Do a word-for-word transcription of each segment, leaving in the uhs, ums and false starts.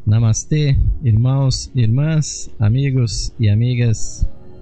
Namastê, irmãos e irmãs, amigos e amigas,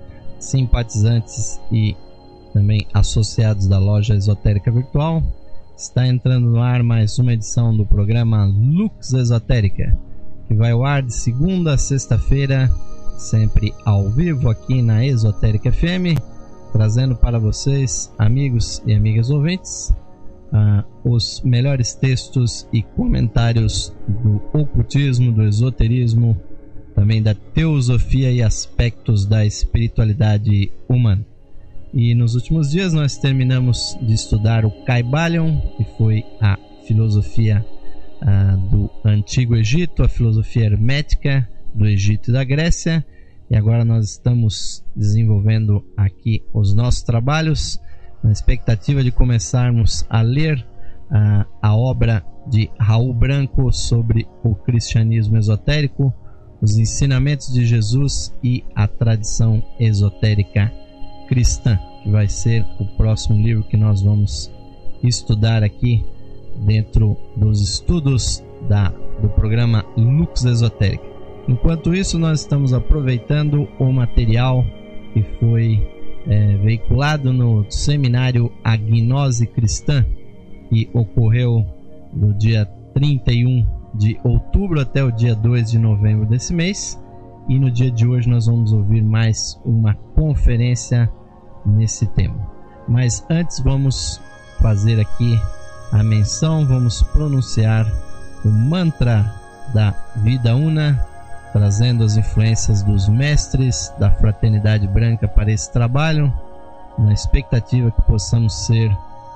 simpatizantes e também associados da loja Esotérica Virtual. Está entrando no ar mais uma edição do programa Lux Esotérica, que vai ao ar de segunda a sexta-feira, sempre ao vivo aqui na Esotérica F M, trazendo para vocês, amigos e amigas ouvintes, Uh, os melhores textos e comentários do ocultismo, do esoterismo, também da teosofia e aspectos da espiritualidade humana. E nos últimos dias nós terminamos de estudar o Kybalion, que foi a filosofia uh, do Antigo Egito, a filosofia hermética do Egito e da Grécia, e agora nós estamos desenvolvendo aqui os nossos trabalhos na expectativa de começarmos a ler uh, a obra de Raul Branco sobre o cristianismo esotérico, os ensinamentos de Jesus e a tradição esotérica cristã, que vai ser o próximo livro que nós vamos estudar aqui dentro dos estudos da, do programa Lux Esotérica. Enquanto isso, nós estamos aproveitando o material que foi É, veiculado no seminário A Gnose Cristã, que ocorreu do dia trinta e um de outubro até o dia dois de novembro desse mês, e no dia de hoje nós vamos ouvir mais uma conferência nesse tema. Mas antes vamos fazer aqui a menção, vamos pronunciar o mantra da Vida Una, trazendo as influências dos mestres da Fraternidade Branca para esse trabalho, na expectativa que possamos ser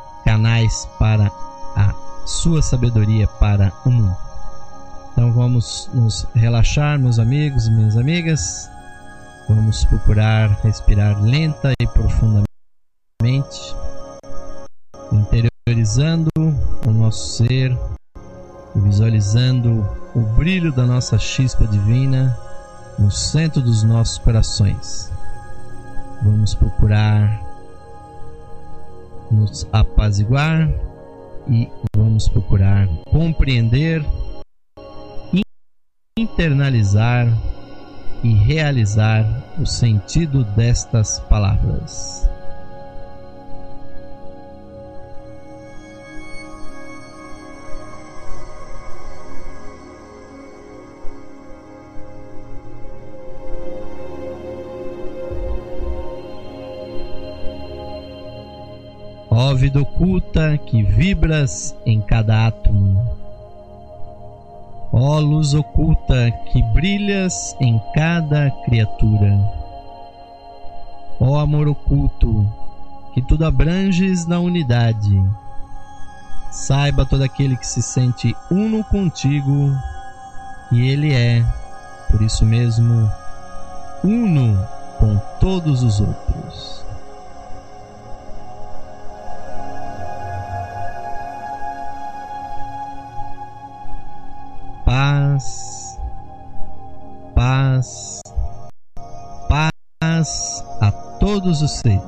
canais para a sua sabedoria para o mundo. Então vamos nos relaxar, meus amigos e minhas amigas, vamos procurar respirar lenta e profundamente, interiorizando o nosso ser, visualizando o brilho da nossa chispa divina no centro dos nossos corações. Vamos procurar nos apaziguar e vamos procurar compreender, internalizar e realizar o sentido destas palavras. Ó vida oculta que vibras em cada átomo, ó luz oculta que brilhas em cada criatura, ó amor oculto que tudo abranges na unidade, saiba todo aquele que se sente uno contigo que ele é, por isso mesmo, uno com todos os outros. Paz, paz, paz a todos os seres.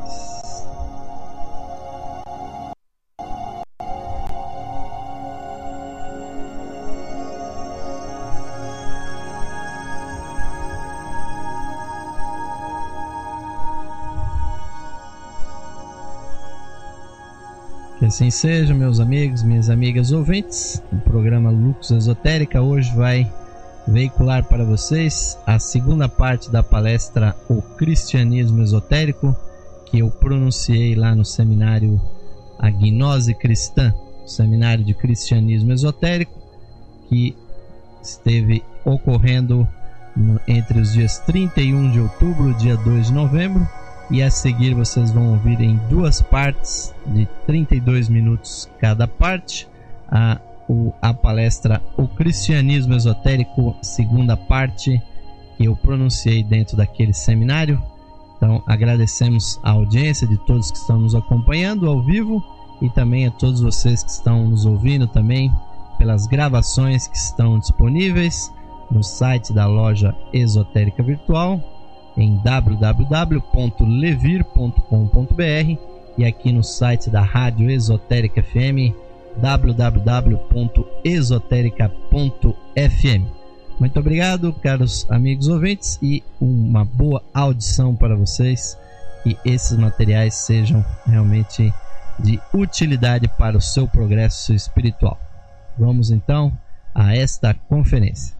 Que assim seja, meus amigos, minhas amigas ouvintes. O programa Lux Esotérica hoje vai veicular para vocês a segunda parte da palestra O Cristianismo Esotérico, que eu pronunciei lá no seminário A Gnose Cristã, seminário de cristianismo esotérico, que esteve ocorrendo no, entre os dias trinta e um de outubro e dia dois de novembro. E a seguir vocês vão ouvir em duas partes de trinta e dois minutos cada parte a, o, a palestra O Cristianismo Esotérico, segunda parte, que eu pronunciei dentro daquele seminário. Então agradecemos a audiência de todos que estão nos acompanhando ao vivo e também a todos vocês que estão nos ouvindo também pelas gravações que estão disponíveis no site da loja Esotérica Virtual, em w w w ponto levir ponto com ponto b r, e aqui no site da Rádio Esotérica F M, w w w ponto esotérica ponto f m. Muito obrigado, caros amigos ouvintes, e uma boa audição para vocês, que esses materiais sejam realmente de utilidade para o seu progresso espiritual. Vamos então a esta conferência.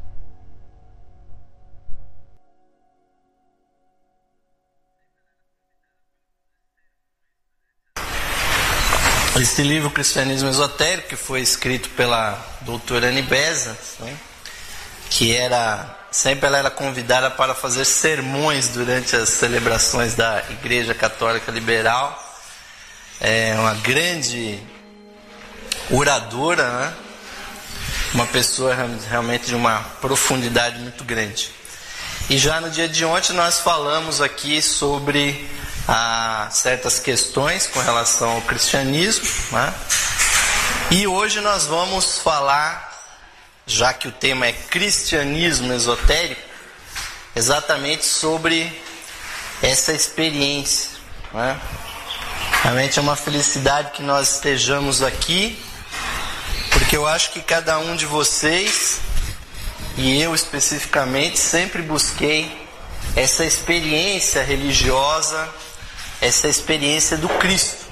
Esse livro, Cristianismo Esotérico, que foi escrito pela doutora Annie Besant, né, que era, sempre ela era convidada para fazer sermões durante as celebrações da Igreja Católica Liberal. É uma grande oradora, né? Uma pessoa realmente de uma profundidade muito grande. E já no dia de ontem nós falamos aqui sobre ah, certas questões com relação ao cristianismo, né? E hoje nós vamos falar, já que o tema é cristianismo esotérico, exatamente sobre essa experiência, né? Realmente é uma felicidade que nós estejamos aqui, porque eu acho que cada um de vocês, e eu especificamente, sempre busquei essa experiência religiosa, essa experiência do Cristo.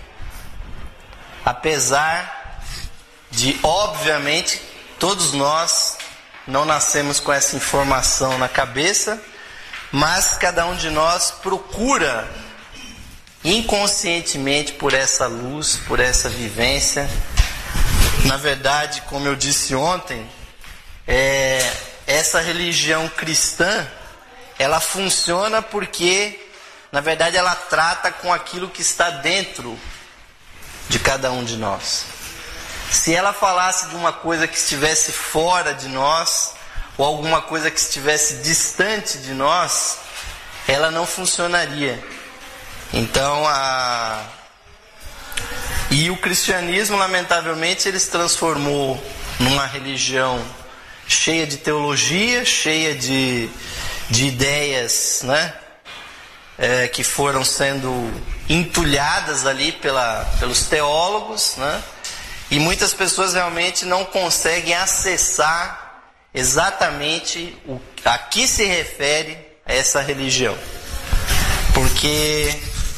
Apesar de, obviamente, todos nós não nascemos com essa informação na cabeça, mas cada um de nós procura inconscientemente por essa luz, por essa vivência. Na verdade, como eu disse ontem, é, essa religião cristã, ela funciona porque, na verdade, ela trata com aquilo que está dentro de cada um de nós. Se ela falasse de uma coisa que estivesse fora de nós, ou alguma coisa que estivesse distante de nós, ela não funcionaria. Então, a... e o cristianismo, lamentavelmente, ele se transformou numa religião cheia de teologia, cheia de, de ideias, né? É, que foram sendo entulhadas ali pela, pelos teólogos, né? E muitas pessoas realmente não conseguem acessar exatamente o, a que se refere a essa religião. Porque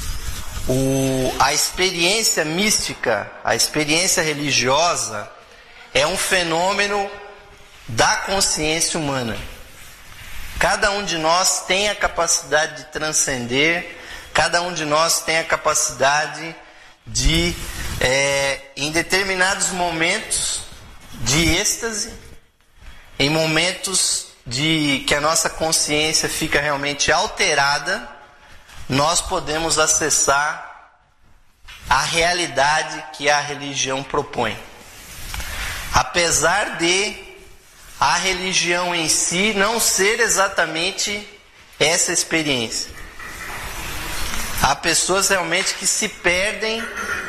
o, a experiência mística, a experiência religiosa, é um fenômeno da consciência humana. Cada um de nós tem a capacidade de transcender, cada um de nós tem a capacidade de, é, em determinados momentos de êxtase, em momentos de que a nossa consciência fica realmente alterada, nós podemos acessar a realidade que a religião propõe. Apesar de a religião em si não ser exatamente essa experiência. Há pessoas realmente que se perdem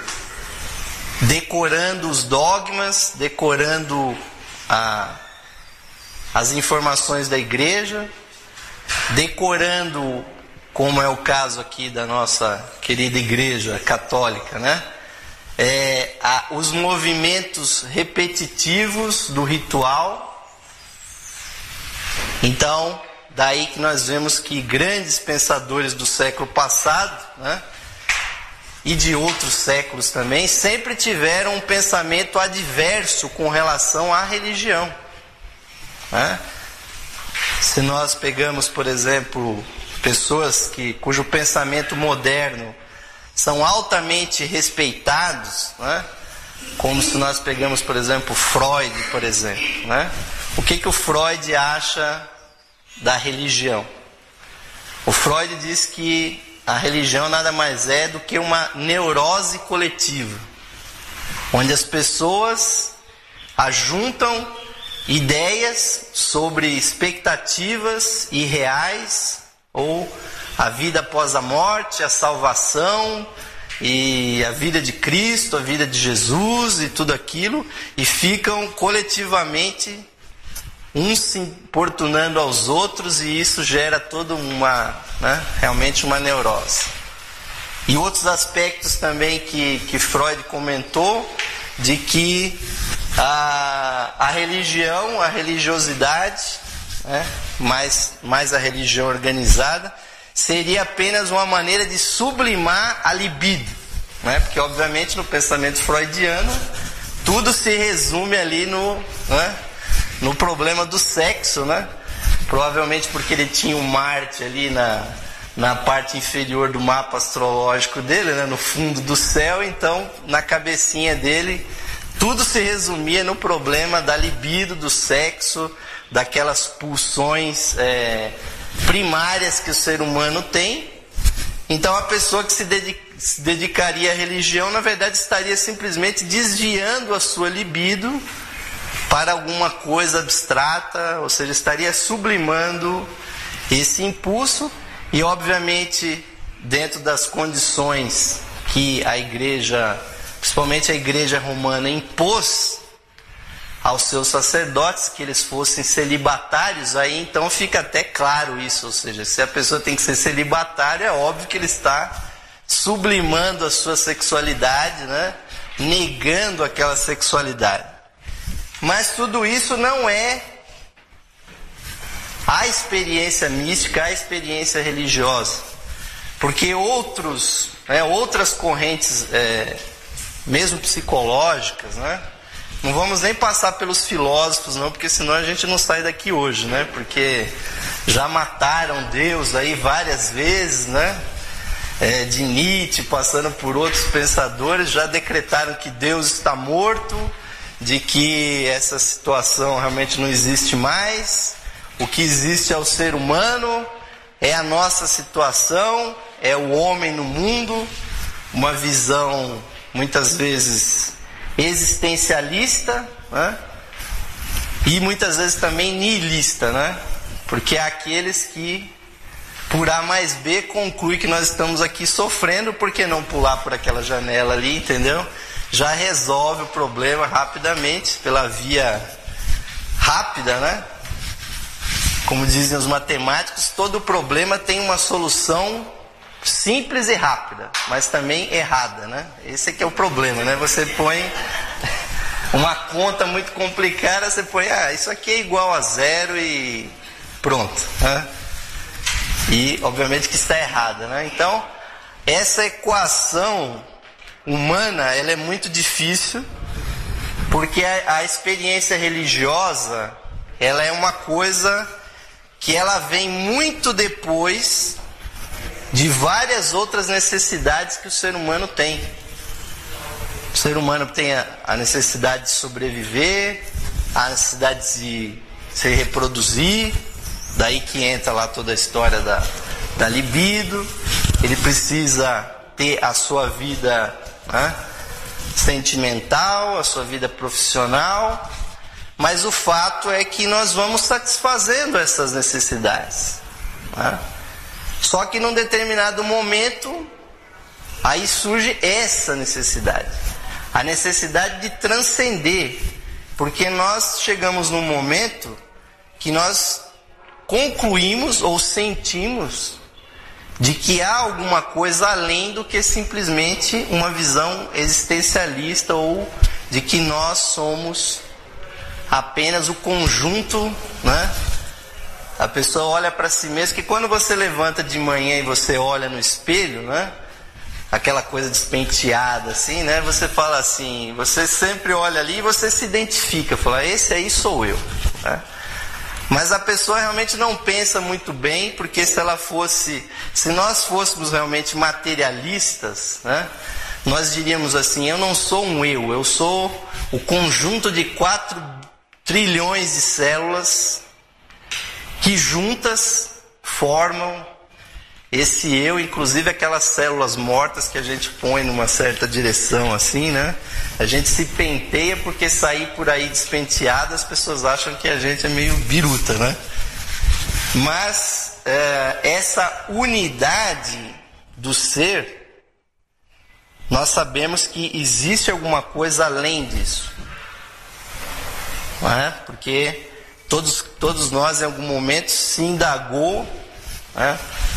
decorando os dogmas, decorando a, as informações da igreja, decorando, como é o caso aqui da nossa querida igreja católica, né? É, a, os movimentos repetitivos do ritual. Então, daí que nós vemos que grandes pensadores do século passado, né, e de outros séculos também, sempre tiveram um pensamento adverso com relação à religião, né? Se nós pegamos, por exemplo, pessoas que, cujo pensamento moderno são altamente respeitados, né? Como se nós pegamos, por exemplo, Freud, por exemplo, né? O que que o Freud acha da religião? O Freud diz que a religião nada mais é do que uma neurose coletiva, onde as pessoas ajuntam ideias sobre expectativas irreais, ou a vida após a morte, a salvação, e a vida de Cristo, a vida de Jesus e tudo aquilo, e ficam coletivamente uns se importunando aos outros, e isso gera toda uma, né, realmente uma neurose. E outros aspectos também que, que Freud comentou, de que a, a religião, a religiosidade, né, mais, mais a religião organizada, seria apenas uma maneira de sublimar a libido, né, porque obviamente no pensamento freudiano tudo se resume ali no, né, no problema do sexo, né, provavelmente porque ele tinha um Marte ali na, na parte inferior do mapa astrológico dele, né, no fundo do céu, então na cabecinha dele tudo se resumia no problema da libido, do sexo, daquelas pulsões é, primárias que o ser humano tem. Então a pessoa que se, dedica, se dedicaria à religião, na verdade estaria simplesmente desviando a sua libido para alguma coisa abstrata, ou seja, estaria sublimando esse impulso e obviamente dentro das condições que a igreja, principalmente a igreja romana, impôs aos seus sacerdotes que eles fossem celibatários, aí então fica até claro isso, ou seja, se a pessoa tem que ser celibatária, é óbvio que ele está sublimando a sua sexualidade, né? Negando aquela sexualidade. Mas tudo isso não é a experiência mística, a experiência religiosa, porque outros, né, outras correntes, é, mesmo psicológicas, né? Não vamos nem passar pelos filósofos, não, porque senão a gente não sai daqui hoje, né? Porque já mataram Deus aí várias vezes, né? É, de Nietzsche, passando por outros pensadores, já decretaram que Deus está morto, de que essa situação realmente não existe mais. O que existe é o ser humano, é a nossa situação, é o homem no mundo, uma visão muitas vezes existencialista, né? E muitas vezes também nihilista, né? Porque há aqueles que por A mais B conclui que nós estamos aqui sofrendo, por que não pular por aquela janela ali, entendeu? Já resolve o problema rapidamente, pela via rápida, né? Como dizem os matemáticos, todo problema tem uma solução simples e rápida, mas também errada, né? Esse é que é o problema, né? Você põe uma conta muito complicada, você põe, ah, isso aqui é igual a zero e pronto, né? E obviamente que está errada, né? Então, essa equação humana, ela é muito difícil, porque a, a experiência religiosa, ela é uma coisa que ela vem muito depois de várias outras necessidades que o ser humano tem. O ser humano tem a, a necessidade de sobreviver, a necessidade de se reproduzir, daí que entra lá toda a história da, da libido. Ele precisa ter a sua vida, né, sentimental, a sua vida profissional, mas o fato é que nós vamos satisfazendo essas necessidades, né? Só que num determinado momento, aí surge essa necessidade, a necessidade de transcender, porque nós chegamos num momento que nós concluímos ou sentimos de que há alguma coisa além do que simplesmente uma visão existencialista, ou de que nós somos apenas o conjunto, né? A pessoa olha para si mesma, que quando você levanta de manhã e você olha no espelho, né? Aquela coisa despenteada assim, né? Você fala assim, você sempre olha ali e você se identifica, fala, esse aí sou eu, né? Mas a pessoa realmente não pensa muito bem, porque se ela fosse, se nós fôssemos realmente materialistas, né? Nós diríamos assim, eu não sou um eu, eu sou o conjunto de quatro trilhões de células que juntas formam esse eu, inclusive aquelas células mortas que a gente põe numa certa direção assim, né? A gente se penteia porque sair por aí despenteado, as pessoas acham que a gente é meio biruta, né? Mas é, essa unidade do ser, nós sabemos que existe alguma coisa além disso, não é? Porque todos, todos nós em algum momento se indagou, né?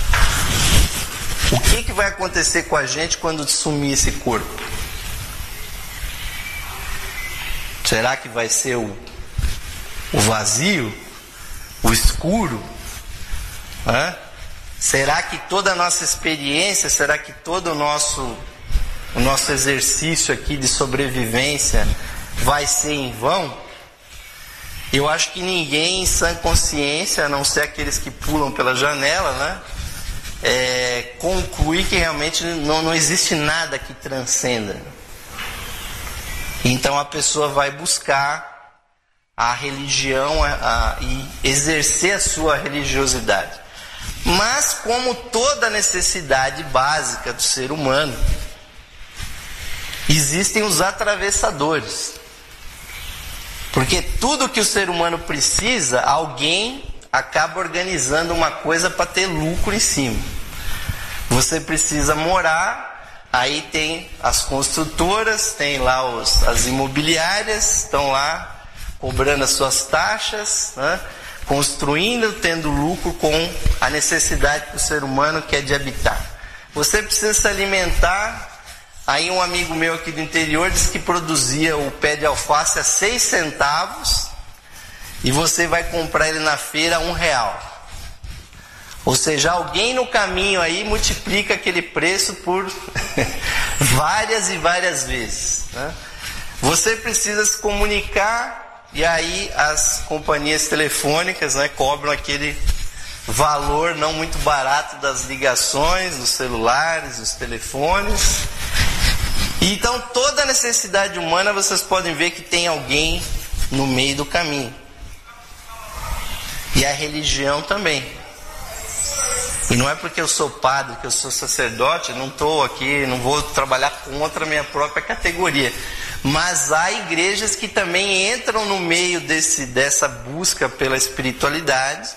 O que, que vai acontecer com a gente quando sumir esse corpo? Será que vai ser o, o vazio? o escuro? Hã? Será que toda a nossa experiência, será que todo o nosso, o nosso exercício aqui de sobrevivência vai ser em vão? Eu acho que ninguém em sã consciência, a não ser aqueles que pulam pela janela, né, é, conclui que realmente não, não existe nada que transcenda. Então a pessoa vai buscar a religião a, a, e exercer a sua religiosidade. Mas, como toda necessidade básica do ser humano, existem os atravessadores. Porque tudo que o ser humano precisa, alguém acaba organizando uma coisa para ter lucro em cima. Você precisa morar, aí tem as construtoras, tem lá os, as imobiliárias, estão lá cobrando as suas taxas, né? Construindo, tendo lucro com a necessidade que o ser humano quer de habitar. Você precisa se alimentar. Aí um amigo meu aqui do interior disse que produzia o pé de alface a seis centavos e você vai comprar ele na feira a um real. Ou seja, alguém no caminho aí multiplica aquele preço por várias e várias vezes, né? Você precisa se comunicar. E aí as companhias telefônicas, né, cobram aquele valor não muito barato das ligações, dos celulares, dos telefones. Então toda necessidade humana vocês podem ver que tem alguém no meio do caminho. E a religião também. E não é porque eu sou padre, que eu sou sacerdote, não estou aqui, não vou trabalhar contra a minha própria categoria. Mas há igrejas que também entram no meio desse, dessa busca pela espiritualidade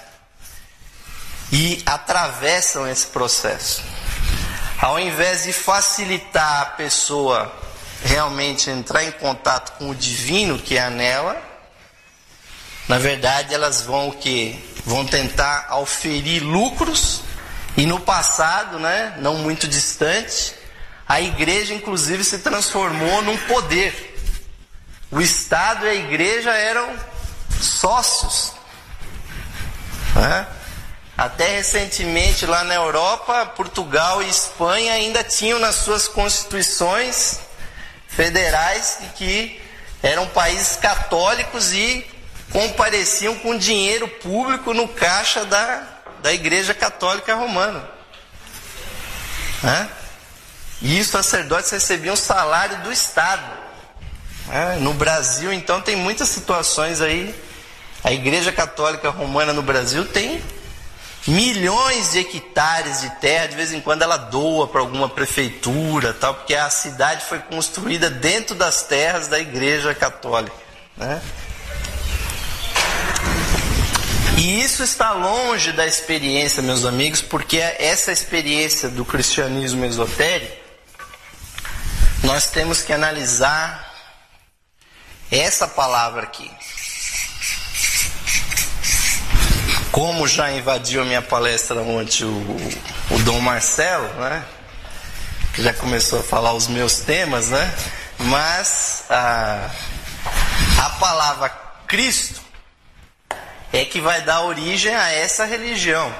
e atravessam esse processo. Ao invés de facilitar a pessoa realmente entrar em contato com o divino que há nela, na verdade elas vão o quê? Vão tentar auferir lucros. E no passado, né, não muito distante, a igreja inclusive se transformou num poder. O Estado e a igreja eram sócios, né? Até recentemente lá na Europa, Portugal e Espanha ainda tinham nas suas constituições federais que eram países católicos e compareciam com dinheiro público no caixa da, da Igreja Católica Romana, né? E os sacerdotes recebiam salário do Estado. É, no Brasil, então, tem muitas situações aí. A Igreja Católica Romana no Brasil tem milhões de hectares de terra. De vez em quando ela doa para alguma prefeitura, tal, porque a cidade foi construída dentro das terras da Igreja Católica, né? E isso está longe da experiência, meus amigos, porque essa experiência do cristianismo esotérico, nós temos que analisar essa palavra aqui. Como já invadiu a minha palestra ontem o, o Dom Marcelo, né, que já começou a falar os meus temas, né, mas a, a palavra Cristo é que vai dar origem a essa religião.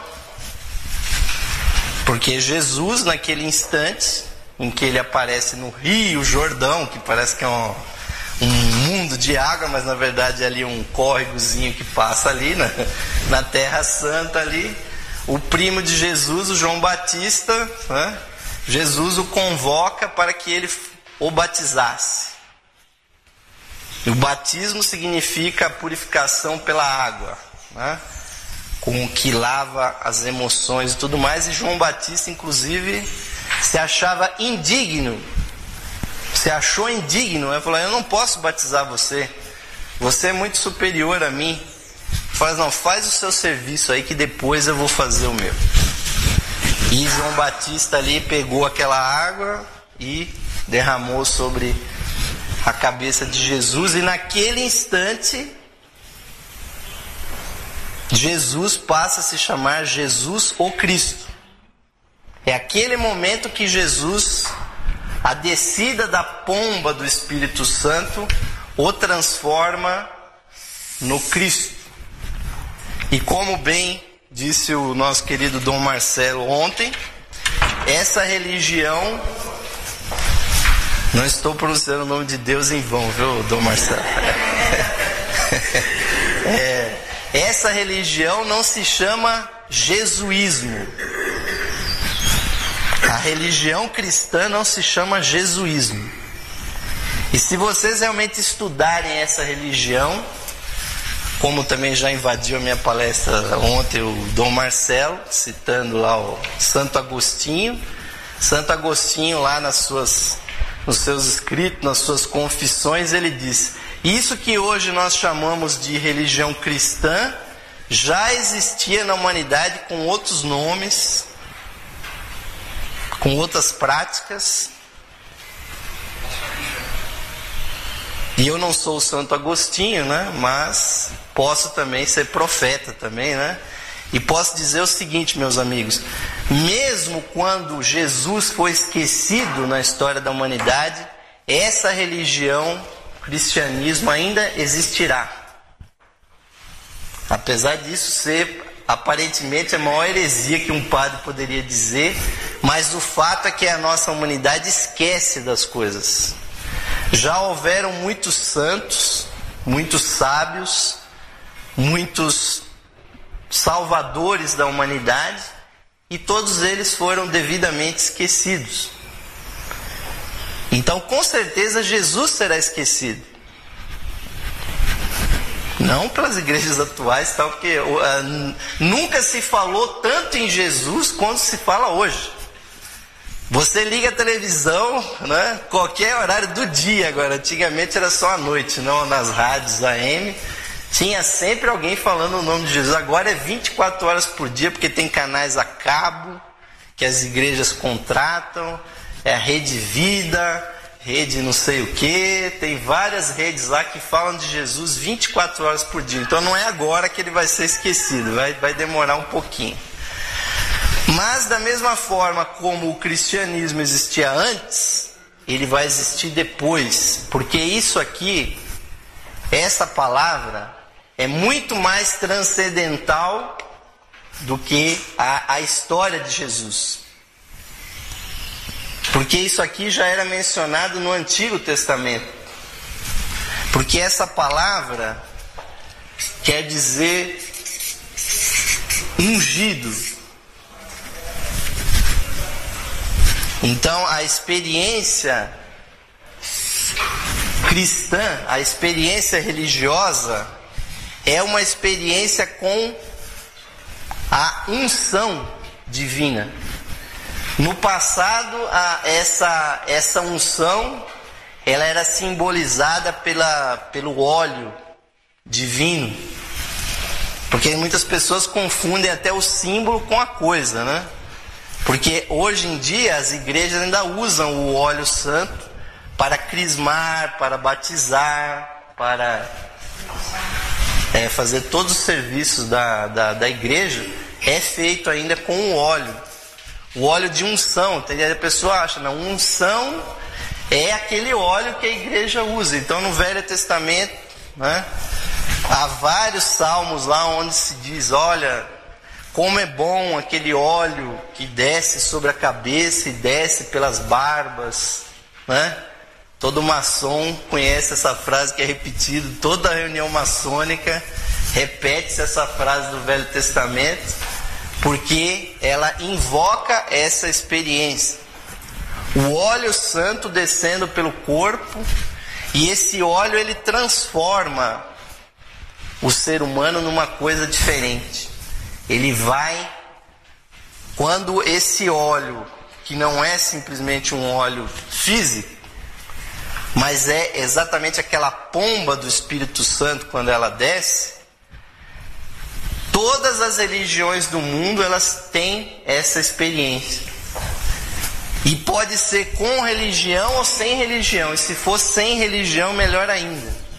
Porque Jesus, naquele instante em que ele aparece no Rio Jordão, que parece que é um, um mundo de água, mas na verdade é ali um córregozinho que passa ali na, na Terra Santa ali, o primo de Jesus, o João Batista, né, Jesus o convoca para que ele o batizasse. E o batismo significa a purificação pela água, né, com o que lava as emoções e tudo mais. E João Batista, inclusive, se achava indigno, se achou indigno. Ele falou: eu não posso batizar você, você é muito superior a mim. Faz, não, faz o seu serviço aí que depois eu vou fazer o meu. E João Batista ali pegou aquela água e derramou sobre a cabeça de Jesus, e naquele instante Jesus passa a se chamar Jesus o Cristo. É aquele momento que Jesus, a descida da pomba do Espírito Santo, o transforma no Cristo. E como bem disse o nosso querido Dom Marcelo ontem, essa religião... Não estou pronunciando o nome de Deus em vão, viu, Dom Marcelo? É, essa religião não se chama jesuísmo. A religião cristã não se chama jesuísmo. E se vocês realmente estudarem essa religião, como também já invadiu a minha palestra ontem o Dom Marcelo, citando lá o Santo Agostinho, Santo Agostinho lá nas suas, nos seus escritos, nas suas confissões, ele diz: isso que hoje nós chamamos de religião cristã já existia na humanidade com outros nomes, com outras práticas. E eu não sou o Santo Agostinho, né? Mas posso também ser profeta também, né? E posso dizer o seguinte, meus amigos: mesmo quando Jesus foi esquecido na história da humanidade, essa religião, cristianismo, ainda existirá. Apesar disso ser aparentemente a maior heresia que um padre poderia dizer, mas o fato é que a nossa humanidade esquece das coisas. Já houveram muitos santos, muitos sábios, muitos salvadores da humanidade, e todos eles foram devidamente esquecidos. Então, com certeza, Jesus será esquecido. Não pelas igrejas atuais, tal, porque uh, nunca se falou tanto em Jesus quanto se fala hoje. Você liga a televisão, né? Qualquer horário do dia agora. Antigamente era só à noite, não nas rádios A M. Tinha sempre alguém falando o nome de Jesus. Agora é vinte e quatro horas por dia, porque tem canais a cabo que as igrejas contratam. É a Rede Vida, Rede não sei o que. Tem várias redes lá que falam de Jesus vinte e quatro horas por dia. Então não é agora que ele vai ser esquecido. Vai, vai demorar um pouquinho. Mas da mesma forma como o cristianismo existia antes, ele vai existir depois. Porque isso aqui, essa palavra, é muito mais transcendental do que a, a história de Jesus. Porque isso aqui já era mencionado no Antigo Testamento. Porque essa palavra quer dizer ungido. Então a experiência cristã, a experiência religiosa, é uma experiência com a unção divina. No passado, a, essa, essa unção, ela era simbolizada pela, pelo óleo divino. Porque muitas pessoas confundem até o símbolo com a coisa, né? Porque hoje em dia as igrejas ainda usam o óleo santo para crismar, para batizar, para é, fazer todos os serviços da, da, da igreja. É feito ainda com o óleo. O óleo de unção. A pessoa acha, não, unção é aquele óleo que a igreja usa. Então no Velho Testamento, né, há vários salmos lá onde se diz, olha, como é bom aquele óleo que desce sobre a cabeça e desce pelas barbas, né? Todo maçom conhece essa frase que é repetida, toda reunião maçônica repete-se essa frase do Velho Testamento, porque ela invoca essa experiência. O óleo santo descendo pelo corpo, e esse óleo ele transforma o ser humano numa coisa diferente. Ele vai, quando esse óleo, que não é simplesmente um óleo físico, mas é exatamente aquela pomba do Espírito Santo quando ela desce, todas as religiões do mundo elas têm essa experiência. E pode ser com religião ou sem religião, e se for sem religião, melhor ainda.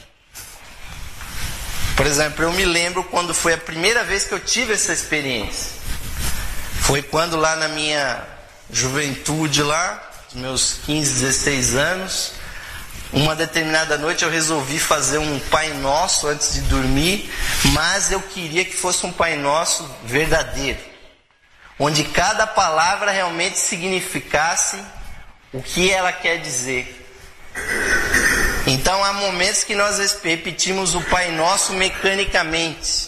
Por exemplo, eu me lembro quando foi a primeira vez que eu tive essa experiência. Foi quando lá na minha juventude, lá, dos meus quinze, dezesseis anos, uma determinada noite eu resolvi fazer um Pai Nosso antes de dormir, mas eu queria que fosse um Pai Nosso verdadeiro, onde cada palavra realmente significasse o que ela quer dizer. Então há momentos que nós repetimos o Pai Nosso mecanicamente.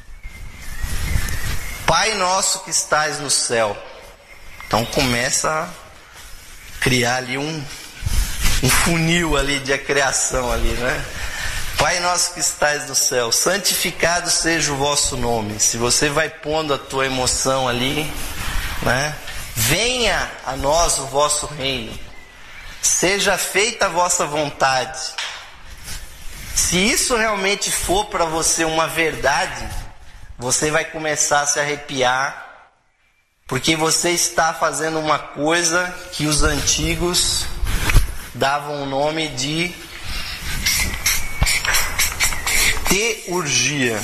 Pai Nosso que estás no céu. Então começa a criar ali um, um funil ali de criação ali, né? Pai Nosso que estás no céu, santificado seja o vosso nome. Se você vai pondo a tua emoção ali, né? Venha a nós o vosso reino. Seja feita a vossa vontade. Se isso realmente for para você uma verdade, você vai começar a se arrepiar, porque você está fazendo uma coisa que os antigos davam o nome de teurgia.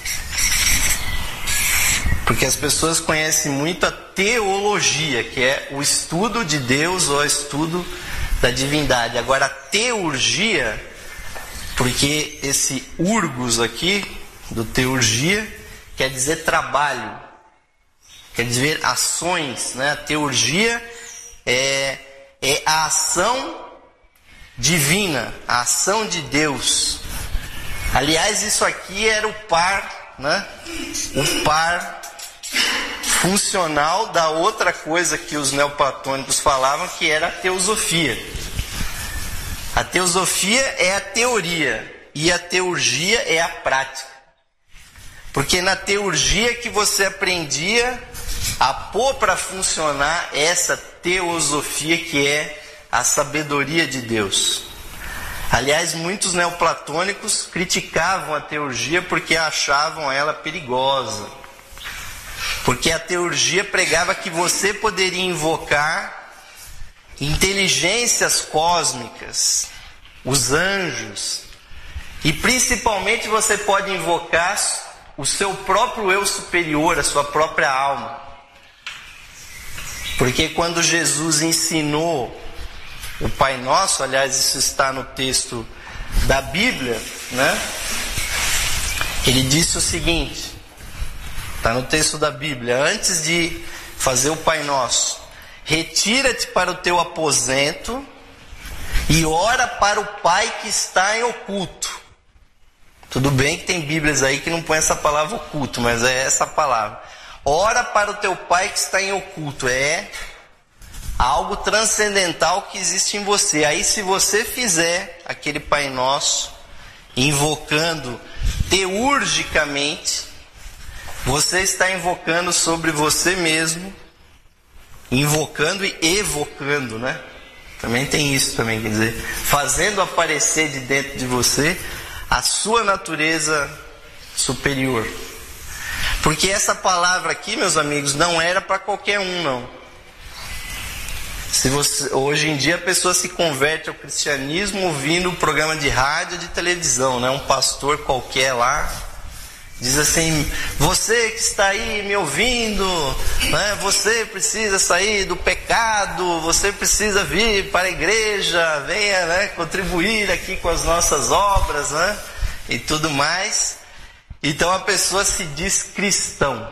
Porque as pessoas conhecem muito a teologia, que é o estudo de Deus ou o estudo da divindade. Agora a teurgia, porque esse urgos aqui, do teurgia, quer dizer trabalho, quer dizer ações, né? A teurgia é, é a ação divina, a ação de Deus. Aliás, isso aqui era o par, né? O par funcional da outra coisa que os neoplatônicos falavam, que era a teosofia. A teosofia é a teoria e a teurgia é a prática. Porque na teurgia que você aprendia a pôr para funcionar essa teosofia que é a sabedoria de Deus. Aliás, muitos neoplatônicos criticavam a teurgia porque achavam ela perigosa. Porque a teurgia pregava que você poderia invocar inteligências cósmicas, os anjos, e principalmente você pode invocar o seu próprio eu superior, a sua própria alma. Porque quando Jesus ensinou o Pai Nosso, aliás, isso está no texto da Bíblia, né? Ele disse o seguinte, está no texto da Bíblia: antes de fazer o Pai Nosso, retira-te para o teu aposento e ora para o Pai que está em oculto. Tudo bem que tem Bíblias aí que não põe essa palavra oculto, mas é essa palavra. Ora para o teu Pai que está em oculto. É algo transcendental que existe em você. Aí se você fizer aquele Pai Nosso, invocando teurgicamente, você está invocando sobre você mesmo, invocando e evocando, né? Também tem isso também, quer dizer, fazendo aparecer de dentro de você a sua natureza superior. Porque essa palavra aqui, meus amigos, não era para qualquer um, não. Se você, hoje em dia a pessoa se converte ao cristianismo ouvindo um programa de rádio, de televisão, né? Um pastor qualquer lá diz assim: você que está aí me ouvindo, né? Você precisa sair do pecado, você precisa vir para a igreja, venha, né, contribuir aqui com as nossas obras, né, e tudo mais. Então a pessoa se diz cristão.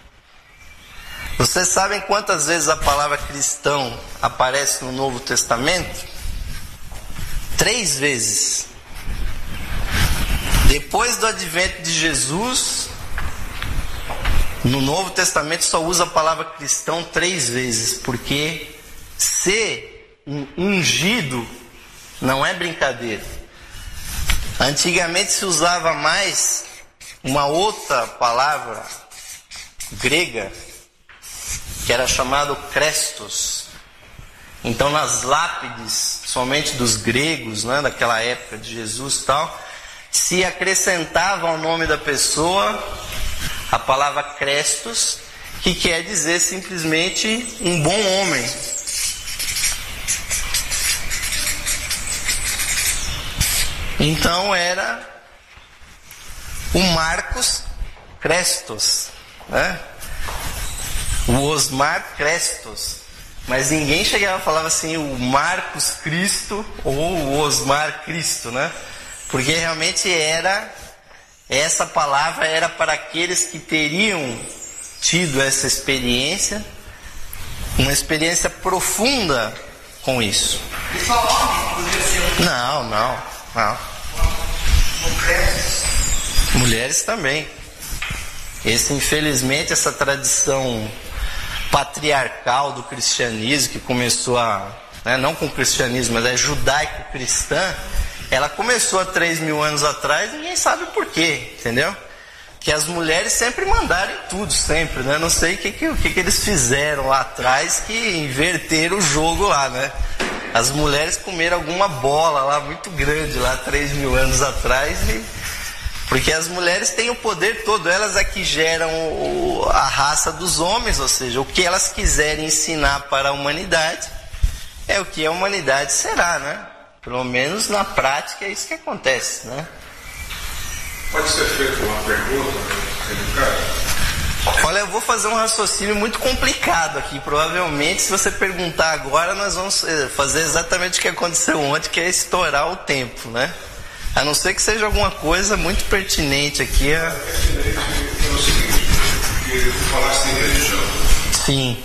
Vocês sabem quantas vezes a palavra cristão aparece no Novo Testamento? Três vezes. Depois do advento de Jesus, no Novo Testamento só usa a palavra cristão três vezes, porque ser um ungido não é brincadeira. Antigamente se usava mais uma outra palavra grega, que era chamado Crestos. Então nas lápides, somente dos gregos, né, daquela época de Jesus e tal, se acrescentava ao nome da pessoa a palavra Crestos, que quer dizer simplesmente um bom homem. Então era o Marcos Crestos, né? O Osmar Crestos. mas ninguém chegava e falava assim, o Marcos Cristo ou o Osmar Cristo, né? Porque realmente era, essa palavra era para aqueles que teriam tido essa experiência, uma experiência profunda com isso. E só homem podia ser? Não, não, não. Mulheres? Mulheres também. Esse, infelizmente, essa tradição patriarcal do cristianismo que começou a, né, não com o cristianismo, mas é judaico-cristã, ela começou há três mil anos atrás, ninguém sabe por quê, entendeu? Que as mulheres sempre mandaram em tudo, sempre, né? Não sei o que, que, o que, que eles fizeram lá atrás que inverteram o jogo lá, né? As mulheres comeram alguma bola lá muito grande, lá três mil anos atrás, e... porque as mulheres têm o poder todo, elas é que geram o, a raça dos homens, ou seja, o que elas quiserem ensinar para a humanidade é o que a humanidade será, né? Pelo menos na prática é isso que acontece, né? Pode ser feita uma pergunta, Ricardo? Olha, eu vou fazer um raciocínio muito complicado aqui. Provavelmente, se você perguntar agora, nós vamos fazer exatamente o que aconteceu ontem, que é estourar o tempo, né? A não ser que seja alguma coisa muito pertinente aqui. A... É pertinente pelo seguinte, porque tu falaste em religião. Sim.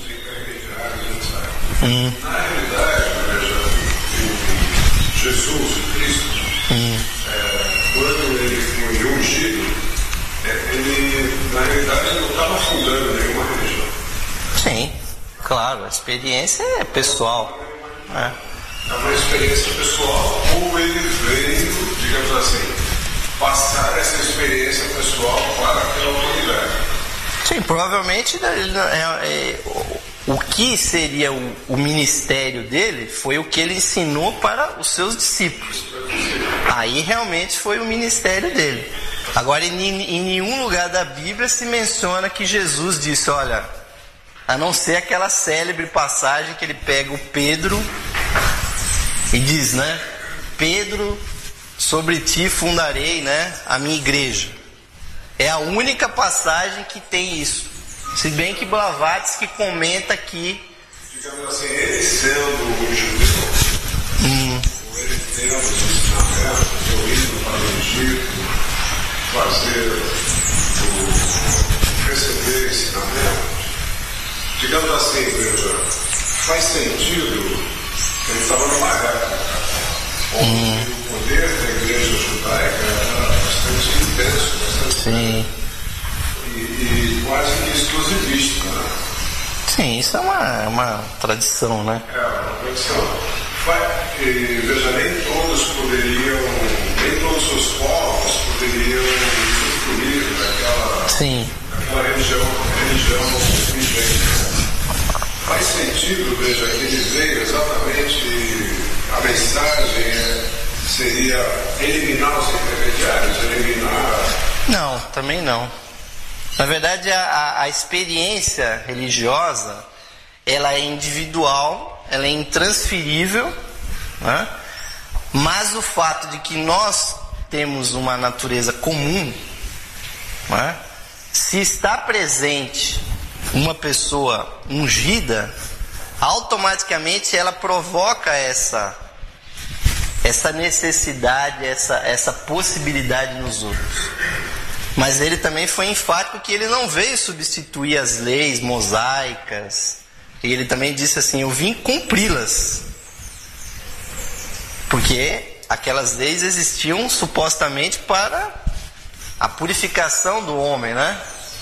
Hum. Na realidade, veja, o Jesus, o Cristo, hum. é, quando ele foi ungido, é, ele, na realidade, não estava fundando nenhuma religião. Sim, claro, a experiência é pessoal. É. É uma experiência pessoal, ou ele veio, digamos assim, passar essa experiência pessoal para a humanidade. Sim, provavelmente ele, é, é, o que seria o, o ministério dele foi o que ele ensinou para os seus discípulos. Aí realmente foi o ministério dele. Agora, em, em nenhum lugar da Bíblia se menciona que Jesus disse, olha, a não ser aquela célebre passagem que ele pega o Pedro e diz, né? Pedro, sobre ti fundarei, né, a minha igreja. É a única passagem que tem isso. Se bem que Blavatsky comenta que, digamos assim, ele sendo um judeu, hum. ou ele tendo os ensinamentos, ou indo para o Egito, fazer o receber ensinamentos, digamos assim, veja, faz sentido. Ele estava numa época onde hum. o poder da igreja judaica era bastante intenso, bastante Sim. E, e quase que exclusivista, né? Sim, isso é uma, uma tradição, né? É, uma tradição. E, veja, nem todos poderiam, nem todos os povos poderiam usufruir daquela, Sim. daquela religião, religião vigente. Faz sentido, veja, que ele veio exatamente, a mensagem seria eliminar os intermediários, eliminar... Não, também não. Na verdade, a, a experiência religiosa, ela é individual, ela é intransferível, né? Mas o fato de que nós temos uma natureza comum, né? Se está presente uma pessoa ungida, automaticamente ela provoca essa, essa necessidade, essa, essa possibilidade nos outros. Mas ele também foi enfático que ele não veio substituir as leis mosaicas. E ele também disse assim, eu vim cumpri-las. Porque aquelas leis existiam supostamente para a purificação do homem, né?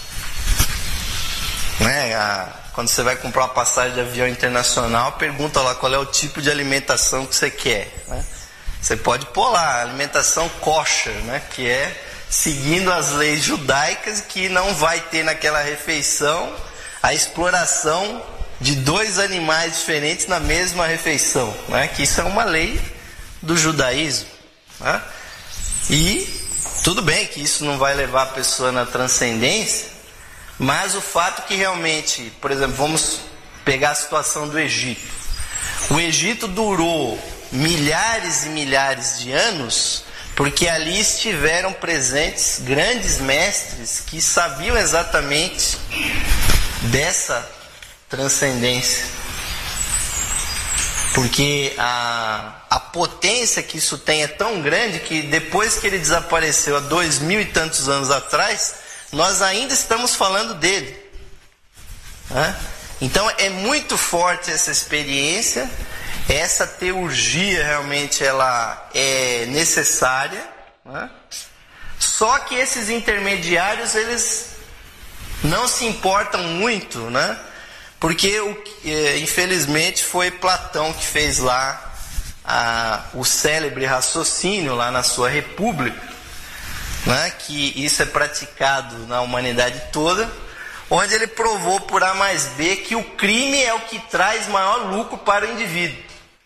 Né? A, quando você vai comprar uma passagem de avião internacional, pergunta lá qual é o tipo de alimentação que você quer, né? Você pode pôr lá, alimentação kosher, né? Que é seguindo as leis judaicas, que não vai ter naquela refeição a exploração de dois animais diferentes na mesma refeição, né? Que isso é uma lei do judaísmo, né? E tudo bem que isso não vai levar a pessoa na transcendência, mas o fato que realmente, por exemplo, vamos pegar a situação do Egito. O Egito durou milhares e milhares de anos porque ali estiveram presentes grandes mestres que sabiam exatamente dessa transcendência. Porque a, a potência que isso tem é tão grande que depois que ele desapareceu há dois mil e tantos anos atrás, nós ainda estamos falando dele. Né? Então é muito forte essa experiência, essa teurgia realmente ela é necessária, né? Só que esses intermediários eles não se importam muito, né? Porque o, infelizmente foi Platão que fez lá a, o célebre raciocínio lá na sua República, né? Que isso é praticado na humanidade toda, onde ele provou por A mais B que o crime é o que traz maior lucro para o indivíduo.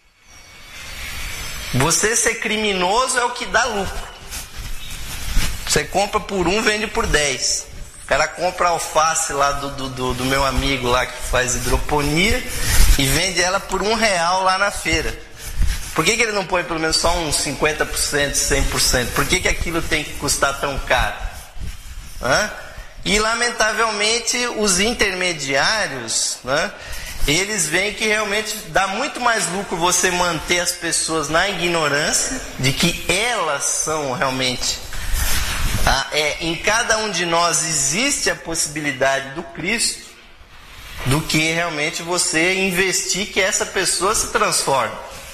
Você ser criminoso é o que dá lucro. Você compra por um, vende por dez. O cara compra a alface lá do, do, do, do meu amigo lá que faz hidroponia e vende ela por um real lá na feira. Por que, que ele não põe pelo menos só uns cinquenta por cento, cem por cento? Por que, que aquilo tem que custar tão caro? Hã? E lamentavelmente os intermediários, né, eles veem que realmente dá muito mais lucro você manter as pessoas na ignorância de que elas são realmente... Ah, é, em cada um de nós existe a possibilidade do Cristo, do que realmente você investir que essa pessoa se transforme.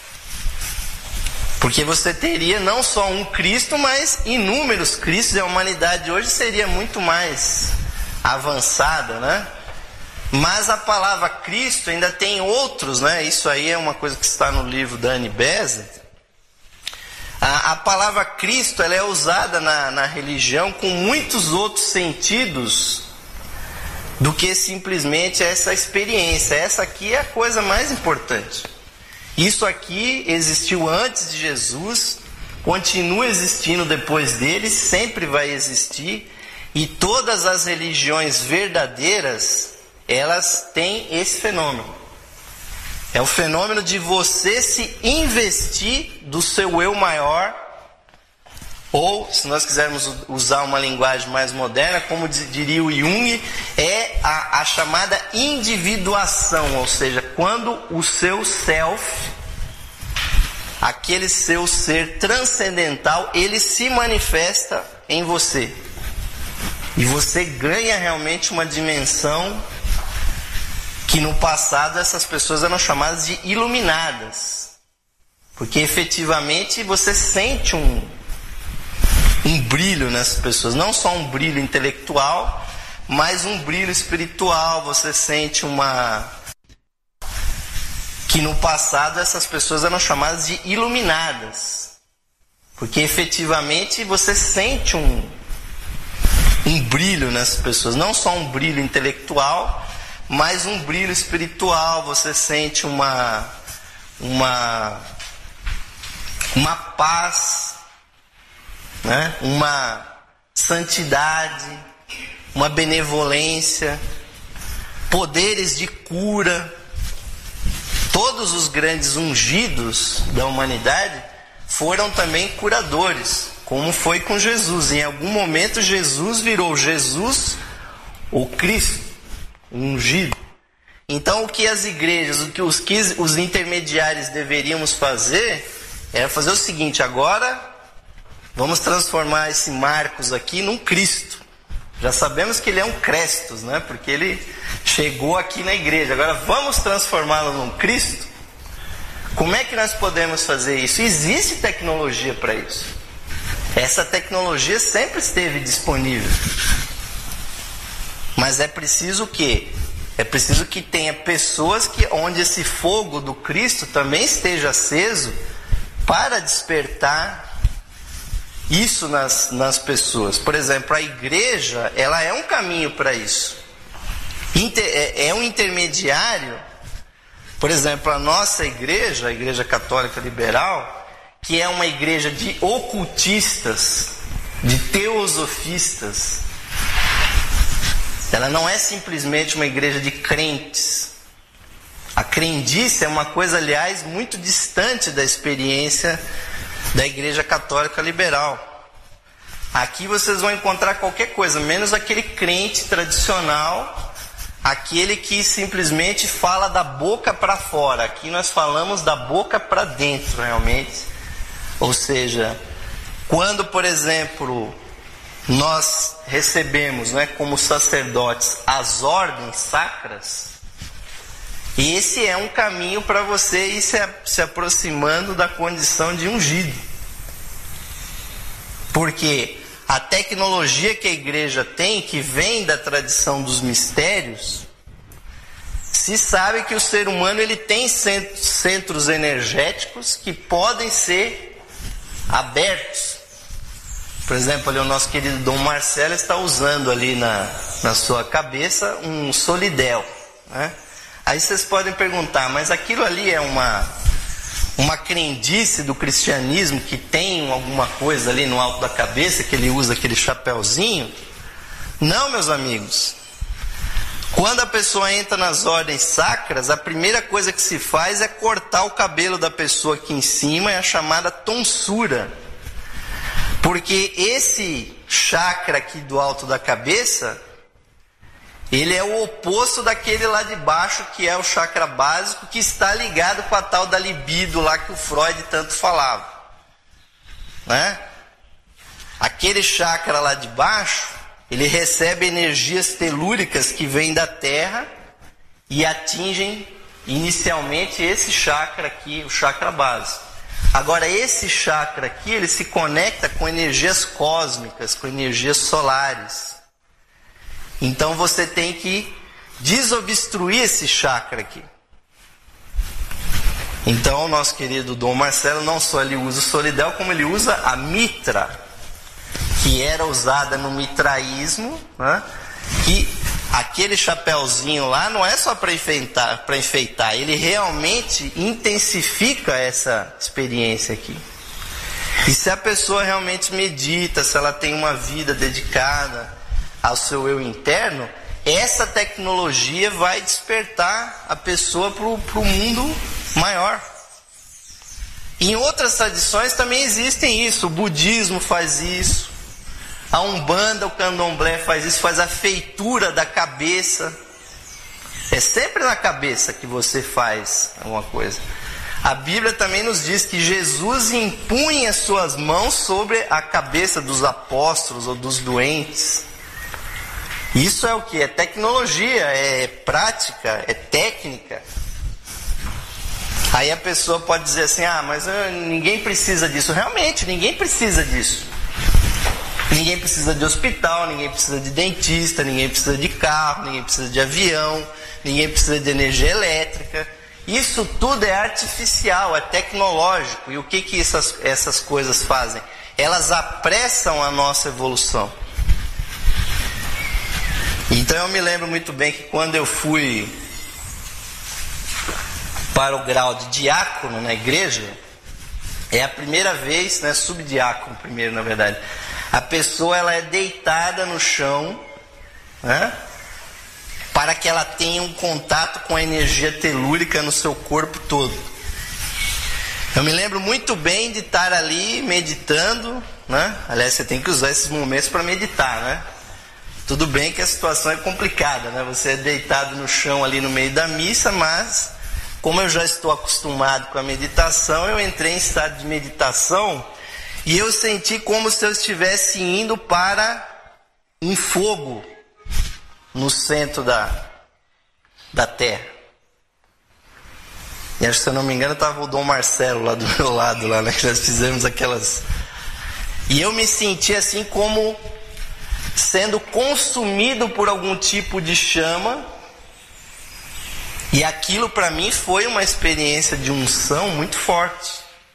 Porque você teria não só um Cristo, mas inúmeros Cristos, e a humanidade hoje seria muito mais avançada, né? Mas a palavra Cristo ainda tem outros, né? Isso aí é uma coisa que está no livro da Annie Besant. A, a palavra Cristo ela é usada na, na religião com muitos outros sentidos do que simplesmente essa experiência. Essa aqui é a coisa mais importante. Isso aqui existiu antes de Jesus, continua existindo depois dele, sempre vai existir, e todas as religiões verdadeiras, elas têm esse fenômeno. É o fenômeno de você se investir do seu eu maior, ou, se nós quisermos usar uma linguagem mais moderna, como diria o Jung, é a, a chamada individuação, ou seja, quando o seu self, aquele seu ser transcendental, ele se manifesta em você. E você ganha realmente uma dimensão que no passado essas pessoas eram chamadas de iluminadas. Porque efetivamente você sente um, um brilho nessas pessoas. Não só um brilho intelectual, mas um brilho espiritual. Você sente uma... que no passado essas pessoas eram chamadas de iluminadas. Porque efetivamente você sente um, um brilho nessas pessoas. Não só um brilho intelectual, mas um brilho espiritual. Você sente uma, uma, uma paz, né? Uma santidade, uma benevolência, poderes de cura. Todos os grandes ungidos da humanidade foram também curadores, como foi com Jesus. Em algum momento Jesus virou Jesus, o Cristo, ungido. Então o que as igrejas, o que os, que os intermediários deveríamos fazer era fazer o seguinte: agora vamos transformar esse Marcos aqui num Cristo. Já sabemos que ele é um Crestos, né? Porque ele chegou aqui na igreja. Agora vamos transformá-lo num Cristo? Como é que nós podemos fazer isso? Existe tecnologia para isso. Essa tecnologia sempre esteve disponível. Mas é preciso o quê? É preciso que tenha pessoas que, onde esse fogo do Cristo também esteja aceso para despertar isso nas, nas pessoas. Por exemplo, a igreja, ela é um caminho para isso. Inter, é, é um intermediário. Por exemplo, a nossa igreja, a Igreja Católica Liberal, que é uma igreja de ocultistas, de teosofistas. Ela não é simplesmente uma igreja de crentes. A crendice é uma coisa, aliás, muito distante da experiência da Igreja Católica Liberal. Aqui vocês vão encontrar qualquer coisa, menos aquele crente tradicional, aquele que simplesmente fala da boca para fora. Aqui nós falamos da boca para dentro, realmente. Ou seja, quando, por exemplo, nós recebemos, né, como sacerdotes, as ordens sacras, esse é um caminho para você ir se, se aproximando da condição de ungido. Porque a tecnologia que a igreja tem, que vem da tradição dos mistérios, se sabe que o ser humano ele tem centros energéticos que podem ser abertos. Por exemplo, ali o nosso querido Dom Marcelo está usando ali na, na sua cabeça um solidel, né? Aí vocês podem perguntar, mas aquilo ali é uma, uma crendice do cristianismo que tem alguma coisa ali no alto da cabeça, que ele usa aquele chapéuzinho? Não, meus amigos. Quando a pessoa entra nas ordens sacras, a primeira coisa que se faz é cortar o cabelo da pessoa aqui em cima, é a chamada tonsura. Porque esse chakra aqui do alto da cabeça, ele é o oposto daquele lá de baixo, que é o chakra básico, que está ligado com a tal da libido lá que o Freud tanto falava, né? Aquele chakra lá de baixo, ele recebe energias telúricas que vêm da Terra e atingem inicialmente esse chakra aqui, o chakra básico. Agora esse chakra aqui, ele se conecta com energias cósmicas, com energias solares. Então você tem que desobstruir esse chakra aqui. Então o nosso querido Dom Marcelo não só ele usa o solidel, como ele usa a mitra, que era usada no mitraísmo, né? Que aquele chapéuzinho lá não é só para enfeitar, para enfeitar, ele realmente intensifica essa experiência aqui. E se a pessoa realmente medita, se ela tem uma vida dedicada ao seu eu interno, essa tecnologia vai despertar a pessoa para o mundo maior. Em outras tradições também existem isso, o budismo faz isso, a Umbanda, o Candomblé faz isso, faz a feitura da cabeça. É sempre na cabeça que você faz alguma coisa. A Bíblia também nos diz que Jesus impunha suas mãos sobre a cabeça dos apóstolos ou dos doentes. Isso é o que? É tecnologia, é prática, é técnica. Aí a pessoa pode dizer assim, ah, mas eu, ninguém precisa disso. Realmente, ninguém precisa disso. Ninguém precisa de hospital, ninguém precisa de dentista, ninguém precisa de carro, ninguém precisa de avião, ninguém precisa de energia elétrica. Isso tudo é artificial, é tecnológico. E o que, que essas, essas coisas fazem? Elas apressam a nossa evolução. Então eu me lembro muito bem que quando eu fui para o grau de diácono na igreja, é a primeira vez, né, subdiácono primeiro na verdade, a pessoa ela é deitada no chão, né, para que ela tenha um contato com a energia telúrica no seu corpo todo. Eu me lembro muito bem de estar ali meditando, né? Aliás, você tem que usar esses momentos para meditar, né? Tudo bem que a situação é complicada, né? Você é deitado no chão ali no meio da missa, mas como eu já estou acostumado com a meditação, eu entrei em estado de meditação e eu senti como se eu estivesse indo para um fogo no centro da, da terra. E acho que, se eu não me engano, estava o Dom Marcelo lá do meu lado, lá, né? Que nós fizemos aquelas... E eu me senti assim como sendo consumido por algum tipo de chama, e aquilo para mim foi uma experiência de unção muito forte.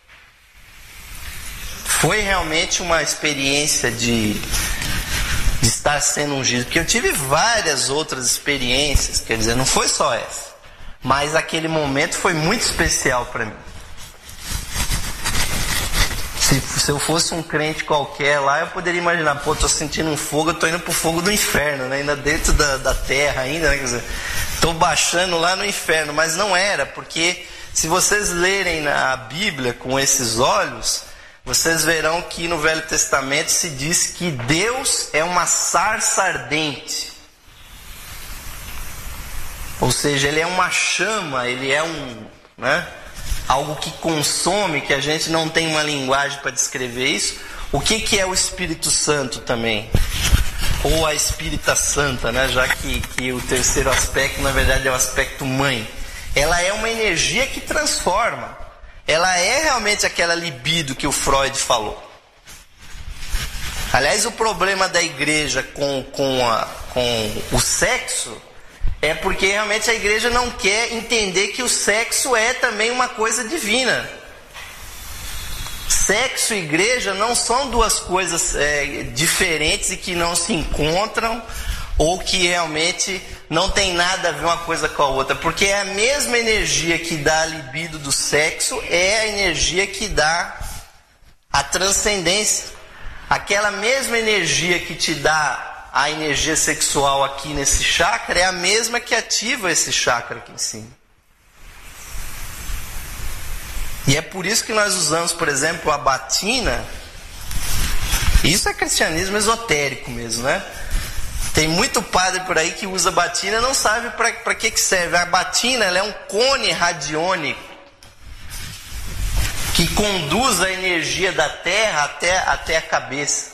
Foi realmente uma experiência de, de estar sendo ungido, porque eu tive várias outras experiências, quer dizer, não foi só essa, mas aquele momento foi muito especial para mim. Se, se eu fosse um crente qualquer lá, eu poderia imaginar, pô, tô sentindo um fogo, eu tô indo pro fogo do inferno, né? Ainda dentro da, da terra, ainda, né? Quer dizer, tô baixando lá no inferno, mas não era, porque se vocês lerem na Bíblia com esses olhos, vocês verão que no Velho Testamento se diz que Deus é uma sarça ardente. Ou seja, ele é uma chama, ele é um, né, algo que consome, que a gente não tem uma linguagem para descrever isso. O que, que é o Espírito Santo também? Ou a Espírita Santa, né? Já que, que o terceiro aspecto, na verdade, é o aspecto mãe. Ela é uma energia que transforma. Ela é realmente aquela libido que o Freud falou. Aliás, o problema da igreja com, com, a, com o sexo é porque realmente a igreja não quer entender que o sexo é também uma coisa divina. Sexo e igreja não são duas coisas é, diferentes e que não se encontram, ou que realmente não tem nada a ver uma coisa com a outra, porque é a mesma energia que dá a libido do sexo, é a energia que dá a transcendência. Aquela mesma energia que te dá a energia sexual aqui nesse chakra é a mesma que ativa esse chakra aqui em cima. E é por isso que nós usamos, por exemplo, a batina. Isso é cristianismo esotérico mesmo, né? Tem muito padre por aí que usa batina e não sabe para que, que serve. A batina, ela é um cone radiônico que conduz a energia da terra até, até a cabeça.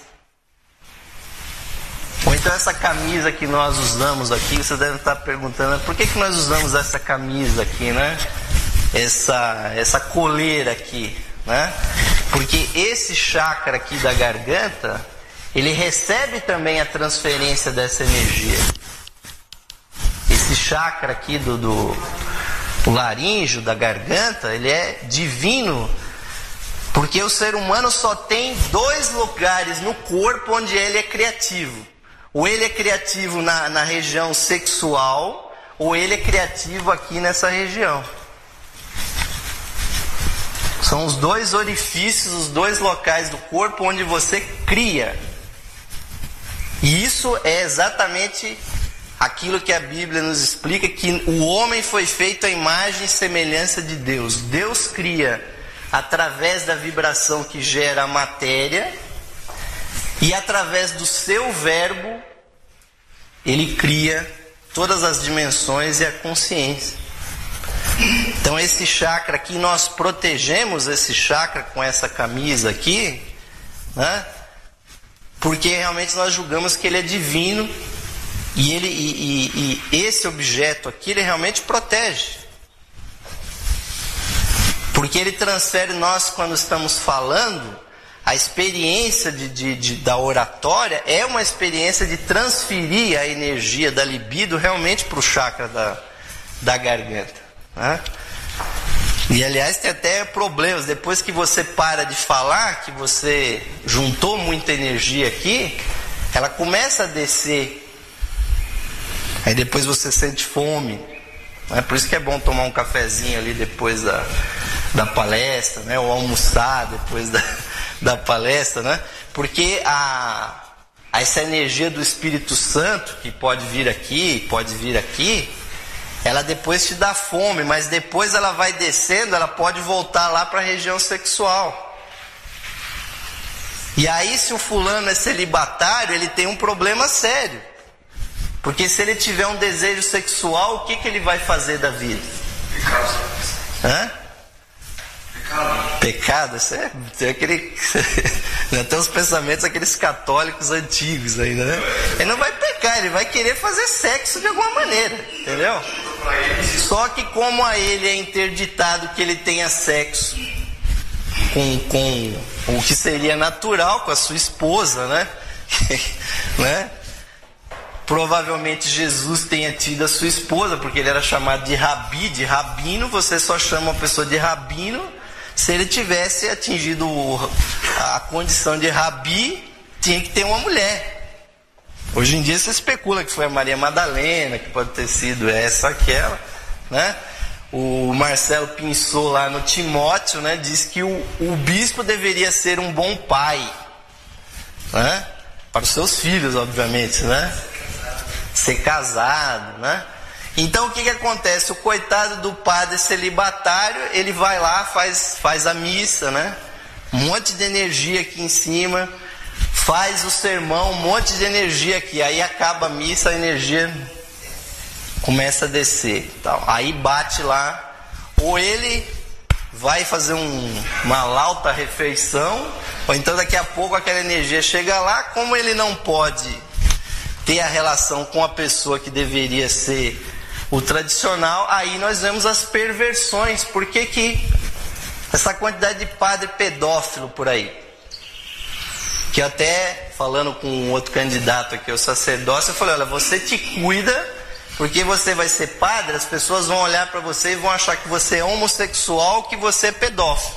Ou então essa camisa que nós usamos aqui, vocês devem estar perguntando, por que, que nós usamos essa camisa aqui, né? Essa, essa coleira aqui, né? Porque esse chakra aqui da garganta, ele recebe também a transferência dessa energia. Esse chakra aqui do, do o laríngeo da garganta, ele é divino, porque o ser humano só tem dois lugares no corpo onde ele é criativo. Ou ele é criativo na, na região sexual, ou ele é criativo aqui nessa região. São os dois orifícios, os dois locais do corpo onde você cria. E isso é exatamente aquilo que a Bíblia nos explica, que o homem foi feito à imagem e semelhança de Deus. Deus cria através da vibração que gera a matéria, e através do seu verbo, ele cria todas as dimensões e a consciência. Então esse chakra aqui, nós protegemos esse chakra com essa camisa aqui, né? Porque realmente nós julgamos que ele é divino, e, ele, e, e, e esse objeto aqui, ele realmente protege. Porque ele transfere, nós quando estamos falando, a experiência de, de, de, da oratória é uma experiência de transferir a energia da libido realmente para o chakra da, da garganta. Né? E aliás tem até problemas, depois que você para de falar, que você juntou muita energia aqui, ela começa a descer, aí depois você sente fome, né? Por isso que é bom tomar um cafezinho ali depois da, da palestra, né? Ou almoçar depois da, da palestra, né? Porque a, a essa energia do Espírito Santo, que pode vir aqui, pode vir aqui, ela depois te dá fome, mas depois ela vai descendo, ela pode voltar lá para a região sexual. E aí, se o fulano é celibatário, ele tem um problema sério. Porque se ele tiver um desejo sexual, o que, que ele vai fazer da vida? Pecado. Hã? Pecado. Pecado? Isso é, tem aquele, até os pensamentos daqueles católicos antigos ainda, né? Ele não vai pecar, ele vai querer fazer sexo de alguma maneira, entendeu? Só que como a ele é interditado que ele tenha sexo com, com o que seria natural, com a sua esposa, né? né? Provavelmente Jesus tenha tido a sua esposa, porque ele era chamado de rabi, de rabino. Você só chama uma pessoa de rabino se ele tivesse atingido a condição de rabi, tinha que ter uma mulher. Hoje em dia se especula que foi a Maria Madalena, que pode ter sido essa, aquela, né? O Marcelo Pinçou lá no Timóteo, né, diz que o, o bispo deveria ser um bom pai, né? Para os seus filhos, obviamente, né? Ser casado, né? Então o que que acontece? O coitado do padre celibatário, ele vai lá, faz, faz a missa, né? Um monte de energia aqui em cima, faz o sermão, um monte de energia aqui, aí acaba a missa, a energia começa a descer, tal. Aí bate lá, ou ele vai fazer um, uma alta refeição, ou então daqui a pouco aquela energia chega lá, como ele não pode ter a relação com a pessoa que deveria ser o tradicional, aí nós vemos as perversões. Por que que essa quantidade de padre pedófilo por aí? Que até falando com um outro candidato aqui ao sacerdócio, eu falei, olha, você te cuida, porque você vai ser padre, as pessoas vão olhar para você e vão achar que você é homossexual, que você é pedófilo.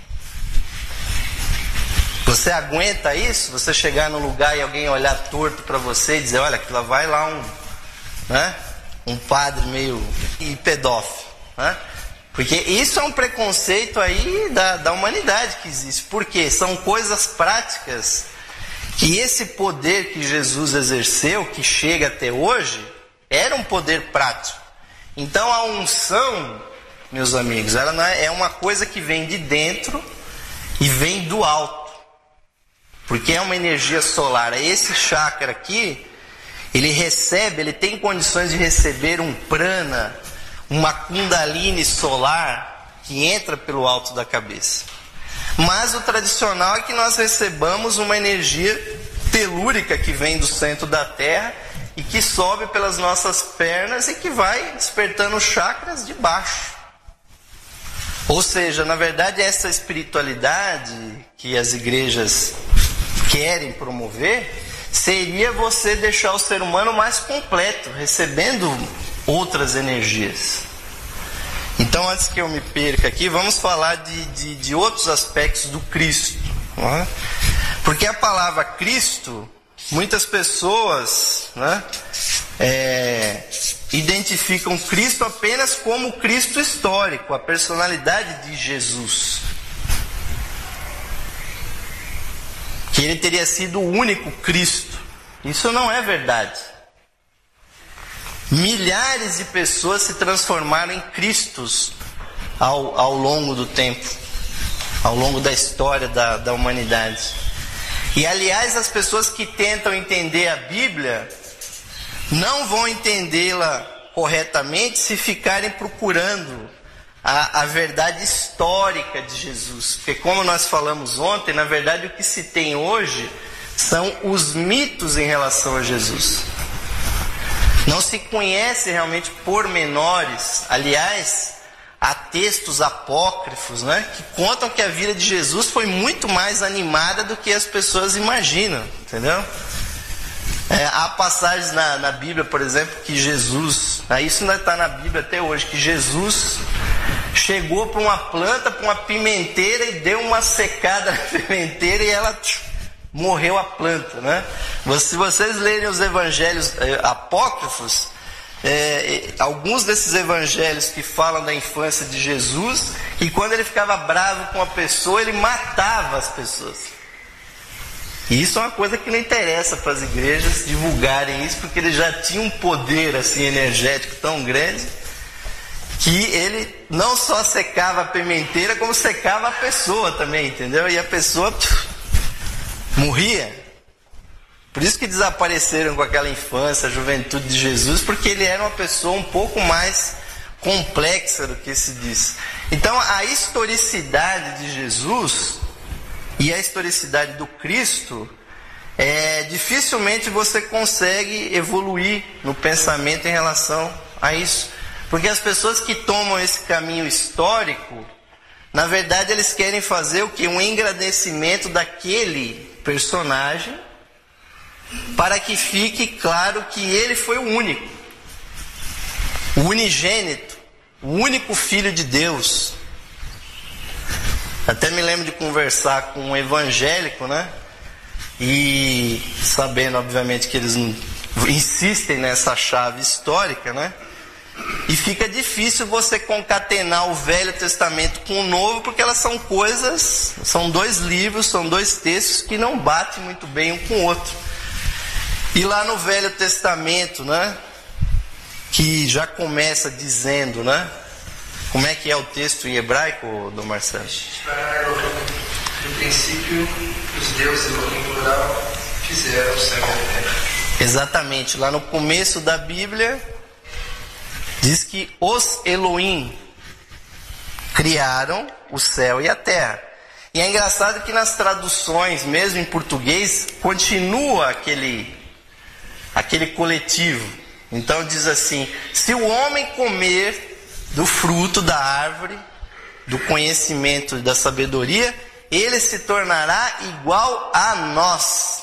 Você aguenta isso? Você chegar no lugar e alguém olhar torto para você e dizer, olha, que lá vai lá um, né, um padre meio e pedófilo, né? Porque isso é um preconceito aí da, da humanidade que existe. Porque são coisas práticas que esse poder que Jesus exerceu, que chega até hoje, era um poder prático. Então a unção, meus amigos, ela não é, é uma coisa que vem de dentro e vem do alto. Porque é uma energia solar. Esse chakra aqui, ele recebe, ele tem condições de receber um prana, uma kundalini solar que entra pelo alto da cabeça. Mas o tradicional é que nós recebamos uma energia telúrica que vem do centro da Terra e que sobe pelas nossas pernas e que vai despertando os chakras de baixo. Ou seja, na verdade, essa espiritualidade que as igrejas querem promover seria você deixar o ser humano mais completo, recebendo outras energias. Então, antes que eu me perca aqui, vamos falar de, de, de outros aspectos do Cristo, não é? Porque a palavra Cristo, muitas pessoas, né, é, identificam Cristo apenas como Cristo histórico, a personalidade de Jesus, que ele teria sido o único Cristo. Isso não é verdade. Milhares de pessoas se transformaram em Cristos ao, ao longo do tempo, ao longo da história da, da humanidade. E aliás, as pessoas que tentam entender a Bíblia não vão entendê-la corretamente se ficarem procurando a, a verdade histórica de Jesus. Porque como nós falamos ontem, na verdade o que se tem hoje são os mitos em relação a Jesus. Não se conhece realmente pormenores. Aliás, há textos apócrifos, né, que contam que a vida de Jesus foi muito mais animada do que as pessoas imaginam, entendeu? É, há passagens na, na Bíblia, por exemplo, que Jesus, né, isso ainda está na Bíblia até hoje, que Jesus chegou para uma planta, para uma pimenteira e deu uma secada na pimenteira e ela tch, morreu a planta, né? Se vocês lerem os evangelhos eh, apócrifos, eh, alguns desses evangelhos que falam da infância de Jesus, e quando ele ficava bravo com a pessoa, ele matava as pessoas. E isso é uma coisa que não interessa para as igrejas divulgarem isso, porque ele já tinha um poder assim energético tão grande que ele não só secava a pimenteira, como secava a pessoa também, entendeu? E a pessoa pff, morria. Por isso que desapareceram com aquela infância, a juventude de Jesus, porque ele era uma pessoa um pouco mais complexa do que se diz. Então a historicidade de Jesus e a historicidade do Cristo, é, dificilmente você consegue evoluir no pensamento em relação a isso. Porque as pessoas que tomam esse caminho histórico, na verdade eles querem fazer o que? Um engrandecimento daquele personagem, para que fique claro que ele foi o único, o unigênito, o único Filho de Deus. Até me lembro de conversar com um evangélico, né? E sabendo, obviamente, que eles insistem nessa chave histórica, né? E fica difícil você concatenar o Velho Testamento com o Novo, porque elas são coisas, são dois livros, são dois textos que não batem muito bem um com o outro. E lá no Velho Testamento, né, que já começa dizendo, né, como é que é o texto em hebraico, Dom Marcelo? No princípio, os deuses em plural fizeram o céu e a terra. Exatamente, lá no começo da Bíblia, Diz que os Elohim criaram o céu e a terra. E é engraçado que nas traduções, mesmo em português, continua aquele, aquele coletivo. Então diz assim: se o homem comer do fruto da árvore, do conhecimento e da sabedoria, ele se tornará igual a nós.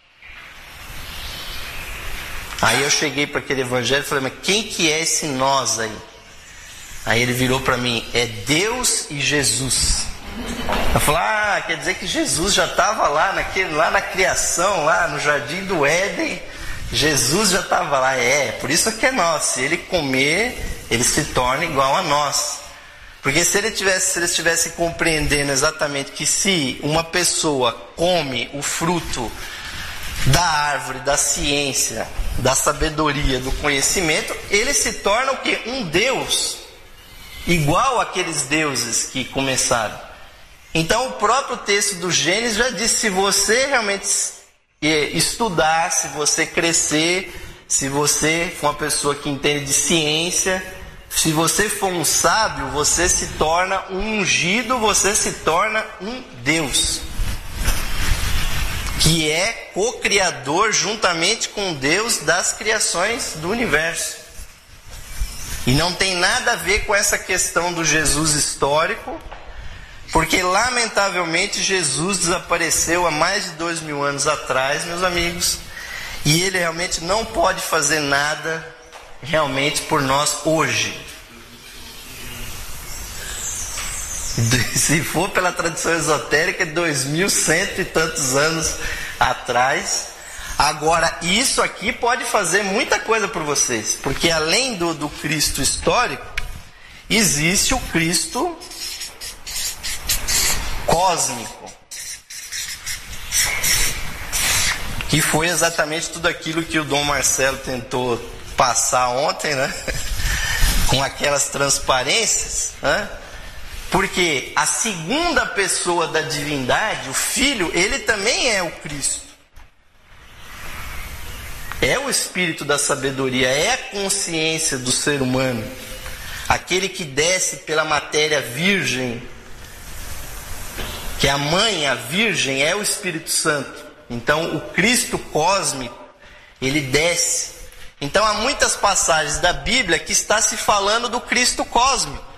Aí eu cheguei para aquele evangelho e falei: mas quem que é esse nós aí? Aí ele virou para mim: é Deus e Jesus. Eu falei: ah, quer dizer que Jesus já estava lá, naquele, lá na criação, lá no jardim do Éden. Jesus já estava lá. É, por isso que é nós. Se ele comer, ele se torna igual a nós. Porque se ele tivesse, se ele estivesse compreendendo exatamente que se uma pessoa come o fruto da árvore, da ciência, da sabedoria, do conhecimento, ele se torna o quê? Um Deus, igual àqueles deuses que começaram. Então o próprio texto do Gênesis já diz: se você realmente estudar, se você crescer, se você for uma pessoa que entende de ciência, se você for um sábio, você se torna um ungido, você se torna um Deus, que é co-criador juntamente com Deus das criações do universo. E não tem nada a ver com essa questão do Jesus histórico, porque lamentavelmente Jesus desapareceu há mais de dois mil anos atrás, meus amigos, e ele realmente não pode fazer nada realmente por nós hoje. Se for pela tradição esotérica, dois mil cento e tantos anos atrás. Agora, isso aqui pode fazer muita coisa por vocês, porque além do, do Cristo histórico, existe o Cristo cósmico, que foi exatamente tudo aquilo que o Dom Marcelo tentou passar ontem, né? Com aquelas transparências, né? Porque a segunda pessoa da divindade, o Filho, ele também é o Cristo. É o espírito da sabedoria, é a consciência do ser humano. Aquele que desce pela matéria virgem, que a mãe, a virgem, é o Espírito Santo. Então o Cristo cósmico, ele desce. Então há muitas passagens da Bíblia que está se falando do Cristo cósmico.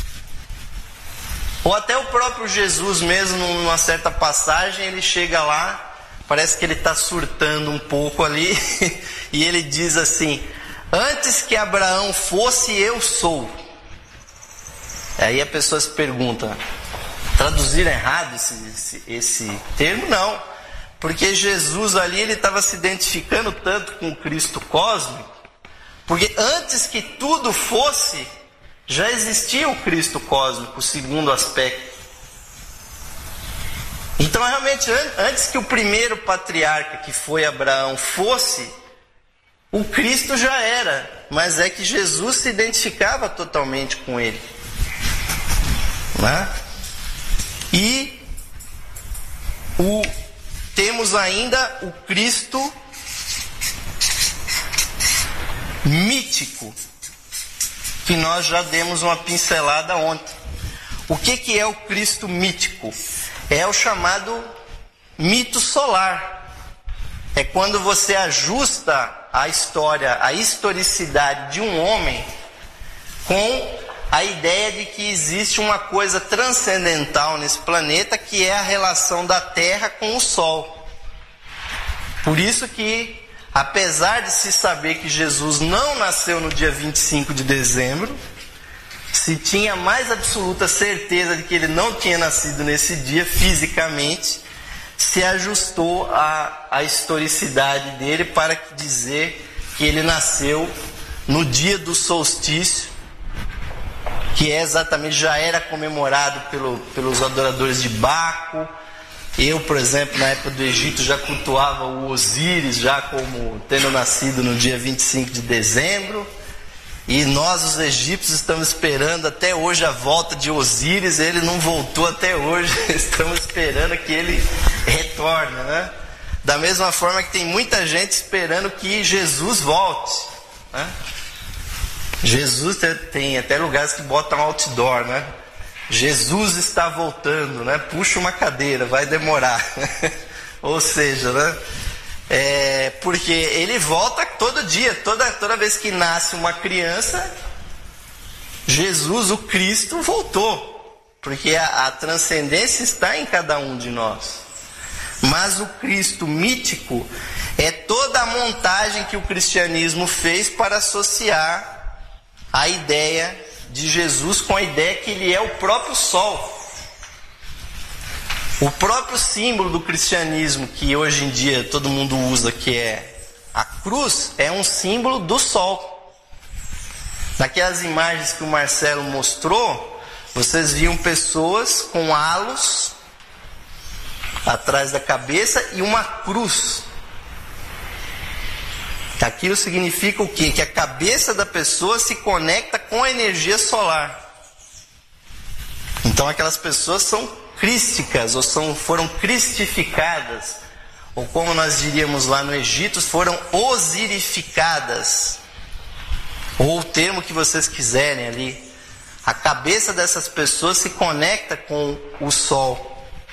Ou até o próprio Jesus mesmo, numa certa passagem, ele chega lá, parece que ele está surtando um pouco ali, e ele diz assim: antes que Abraão fosse, eu sou. Aí a pessoa se pergunta: traduziram errado esse, esse, esse termo? Não, porque Jesus ali, ele estava se identificando tanto com o Cristo cósmico, porque antes que tudo fosse, já existia o Cristo cósmico, o segundo aspecto. Então realmente, antes que o primeiro patriarca, que foi Abraão, fosse, o Cristo já era, mas é que Jesus se identificava totalmente com ele, né? E o, temos ainda o Cristo mítico, que nós já demos uma pincelada ontem. O que, que é o Cristo mítico? É o chamado mito solar. É quando você ajusta a história, a historicidade de um homem com a ideia de que existe uma coisa transcendental nesse planeta, que é a relação da Terra com o Sol. Por isso que, apesar de se saber que Jesus não nasceu no dia vinte e cinco de dezembro, se tinha mais absoluta certeza de que ele não tinha nascido nesse dia fisicamente, se ajustou a, a historicidade dele para dizer que ele nasceu no dia do solstício, que é exatamente, já era comemorado pelo, pelos adoradores de Baco. Eu, por exemplo, na época do Egito, já cultuava o Osíris, já como tendo nascido no dia vinte e cinco de dezembro. E nós, os egípcios, estamos esperando até hoje a volta de Osíris. Ele não voltou até hoje, estamos esperando que ele retorne, né? Da mesma forma que tem muita gente esperando que Jesus volte, né? Jesus tem até lugares que botam outdoor, né? Jesus está voltando, né? Puxa uma cadeira, vai demorar. Ou seja, né? É, porque ele volta todo dia, toda, toda vez que nasce uma criança, Jesus, o Cristo, voltou. Porque a, a transcendência está em cada um de nós. Mas o Cristo mítico é toda a montagem que o cristianismo fez para associar a ideia de Jesus com a ideia que ele é o próprio sol. O próprio símbolo do cristianismo que hoje em dia todo mundo usa, que é a cruz, é um símbolo do sol. Naquelas imagens que o Marcelo mostrou, vocês viam pessoas com halos atrás da cabeça e uma cruz. Aquilo significa o quê? Que a cabeça da pessoa se conecta com a energia solar. Então aquelas pessoas são crísticas, ou são, foram cristificadas, ou como nós diríamos lá no Egito, foram osirificadas, ou o termo que vocês quiserem ali. A cabeça dessas pessoas se conecta com o sol.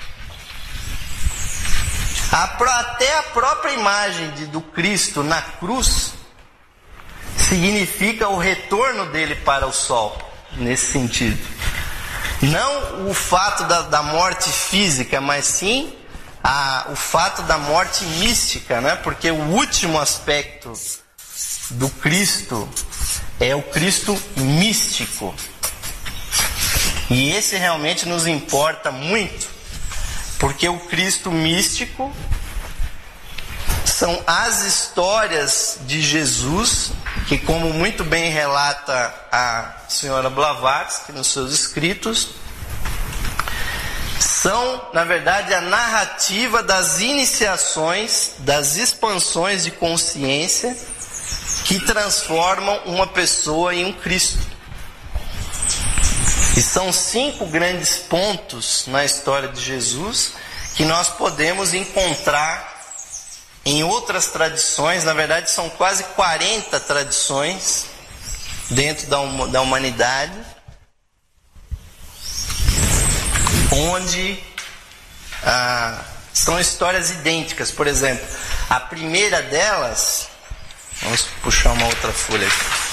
Até a própria imagem de, do Cristo na cruz significa o retorno dele para o sol, nesse sentido. Não o fato da, da morte física, mas sim a, o fato da morte mística, né? Porque o último aspecto do Cristo é o Cristo místico. E esse realmente nos importa muito. Porque o Cristo místico são as histórias de Jesus, que como muito bem relata a senhora Blavatsky nos seus escritos, são, na verdade, a narrativa das iniciações, das expansões de consciência que transformam uma pessoa em um Cristo. E são cinco grandes pontos na história de Jesus que nós podemos encontrar em outras tradições. Na verdade, são quase quarenta tradições dentro da, hum- da humanidade, onde ah, são histórias idênticas. Por exemplo, a primeira delas, vamos puxar uma outra folha aqui.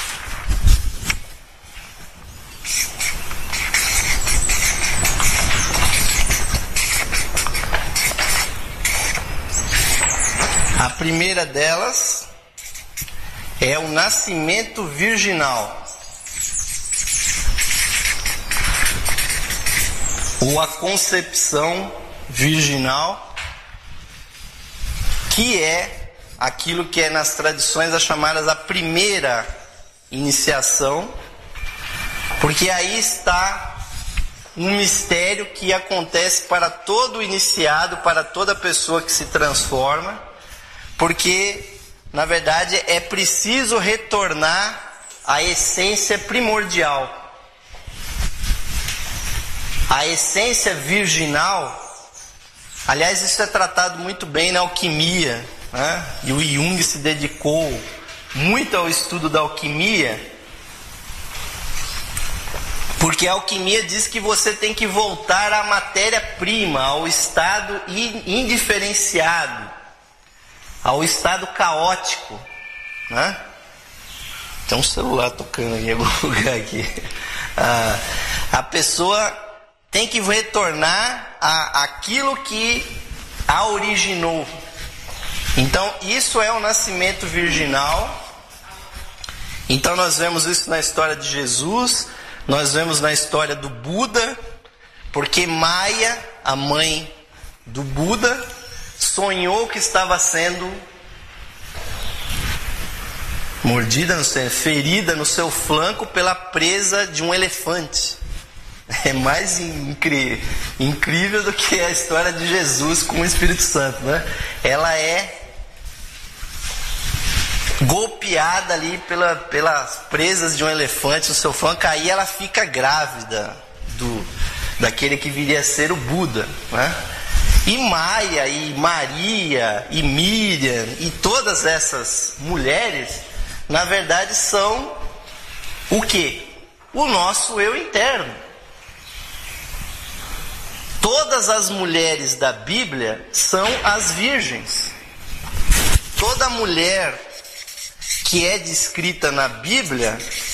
A primeira delas é o nascimento virginal, ou a concepção virginal, que é aquilo que é nas tradições as chamadas a primeira iniciação, porque aí está um mistério que acontece para todo iniciado, para toda pessoa que se transforma. Porque, na verdade, é preciso retornar à essência primordial. A essência virginal, aliás, isso é tratado muito bem na alquimia, né? E o Jung se dedicou muito ao estudo da alquimia, porque a alquimia diz que você tem que voltar à matéria-prima, ao estado indiferenciado, ao estado caótico, né? Tem um celular tocando em algum lugar aqui. Ah, a pessoa tem que retornar a aquilo que a originou. Então isso é o nascimento virginal. Então nós vemos isso na história de Jesus, nós vemos na história do Buda, porque Maia, a mãe do Buda, sonhou que estava sendo mordida, no seu, ferida no seu flanco pela presa de um elefante. É mais incri, incrível do que a história de Jesus com o Espírito Santo, né? Ela é golpeada ali pela, pelas presas de um elefante no seu flanco, aí ela fica grávida do, daquele que viria a ser o Buda, né? E Maia, e Maria, e Miriam, e todas essas mulheres, na verdade são o quê? O nosso eu interno. Todas as mulheres da Bíblia são as virgens. Toda mulher que é descrita na Bíblia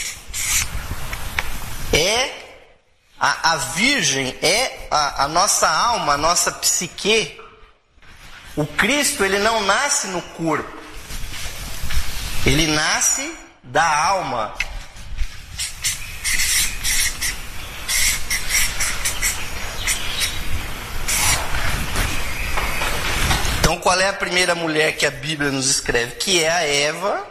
é a, a virgem, é a, a nossa alma, a nossa psique. O Cristo, ele não nasce no corpo, ele nasce da alma. Então, qual é a primeira mulher que a Bíblia nos escreve? Que é a Eva,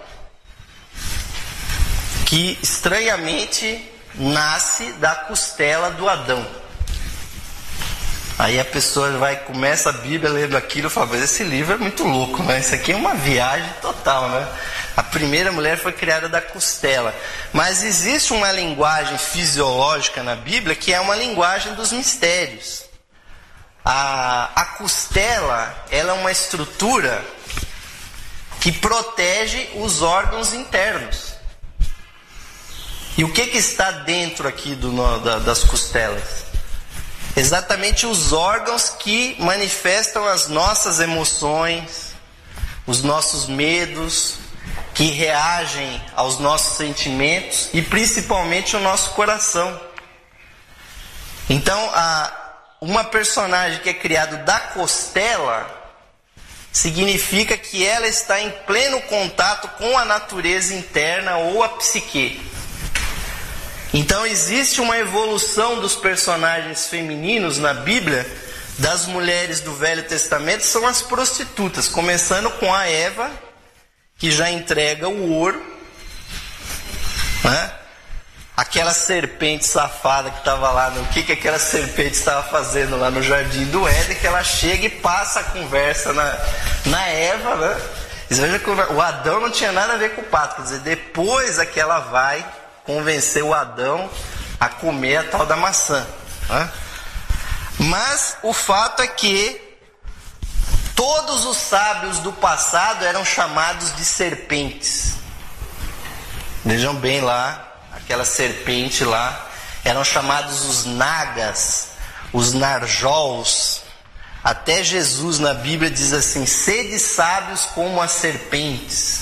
que estranhamente nasce da costela do Adão. Aí a pessoa vai, começa a Bíblia lendo aquilo e fala, mas esse livro é muito louco, né? Isso aqui é uma viagem total, né? A primeira mulher foi criada da costela. Mas existe uma linguagem fisiológica na Bíblia que é uma linguagem dos mistérios. A, a costela, ela é uma estrutura que protege os órgãos internos. E o que, que está dentro aqui do, da, das costelas? Exatamente os órgãos que manifestam as nossas emoções, os nossos medos, que reagem aos nossos sentimentos e principalmente o nosso coração. Então, a uma personagem que é criada da costela significa que ela está em pleno contato com a natureza interna ou a psique. Então existe uma evolução dos personagens femininos na Bíblia. Das mulheres do Velho Testamento são as prostitutas, começando com a Eva, que já entrega o ouro, né? Aquela serpente safada que estava lá, no que, que aquela serpente estava fazendo lá no Jardim do Éden, que ela chega e passa a conversa na, na Eva, né? Vocês vejam que o Adão não tinha nada a ver com o pato, quer dizer, depois é que ela vai convencer o Adão a comer a tal da maçã, né? Mas o fato é que todos os sábios do passado eram chamados de serpentes. Vejam bem lá, aquela serpente lá, eram chamados os nagas, os narjols. Até Jesus na Bíblia diz assim, sede sábios como as serpentes.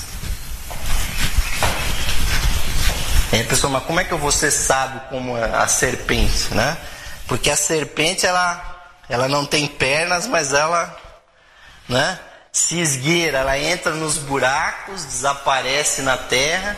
Aí a pessoa, mas como é que eu vou ser sábio como a serpente, né? Porque a serpente, ela, ela não tem pernas, mas ela, né, se esgueira, ela entra nos buracos, desaparece na terra.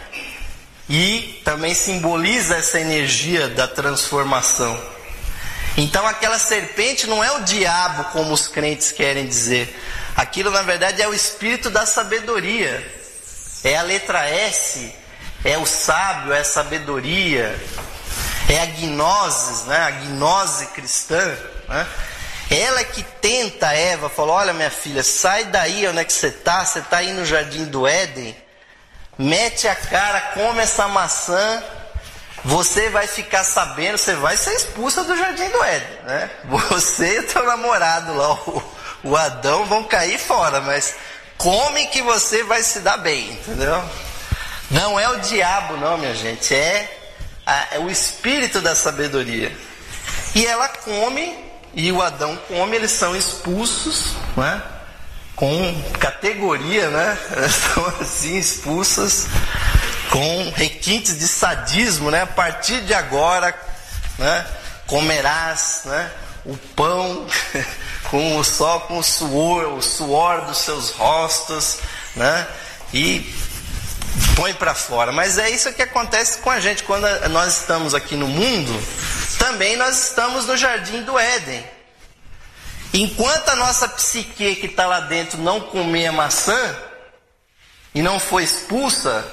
E também simboliza essa energia da transformação. Então aquela serpente não é o diabo como os crentes querem dizer. Aquilo na verdade é o espírito da sabedoria. É a letra S, é o sábio, é a sabedoria, é a gnosis, né? A gnose cristã, né? Ela que tenta a Eva, falou, olha minha filha, sai daí onde é que você está, você está aí no Jardim do Éden, mete a cara, come essa maçã, você vai ficar sabendo, você vai ser expulsa do Jardim do Éden, né? Você e o teu namorado lá, o, o Adão, vão cair fora, mas come que você vai se dar bem, entendeu? Não é o diabo não, minha gente, é, a, é o espírito da sabedoria. E ela come, e o Adão come, eles são expulsos, né? Com categoria, né? Elas estão assim expulsas, com requintes de sadismo, né? A partir de agora, né? Comerás, né? O pão com o só com o suor, o suor dos seus rostos, né? E põe para fora. Mas é isso que acontece com a gente quando nós estamos aqui no mundo. Também nós estamos no Jardim do Éden. Enquanto a nossa psique que está lá dentro não comer a maçã e não for expulsa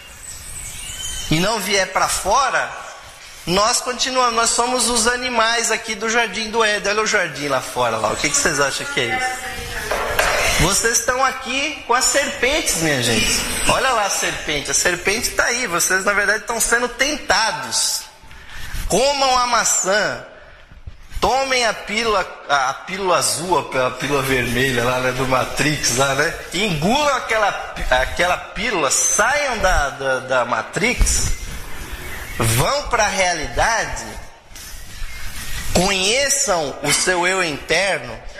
e não vier para fora, nós continuamos, nós somos os animais aqui do Jardim do Éden. Olha o jardim lá fora, lá. O que, que vocês acham que é isso? Vocês estão aqui com as serpentes, minha gente. Olha lá a serpente, a serpente está aí. Vocês na verdade estão sendo tentados. Comam a maçã. Tomem a pílula, a pílula azul, a pílula vermelha lá, né, do Matrix, lá, né? Engulam aquela, aquela pílula, saiam da, da, da Matrix vão para a realidade, conheçam o seu eu interno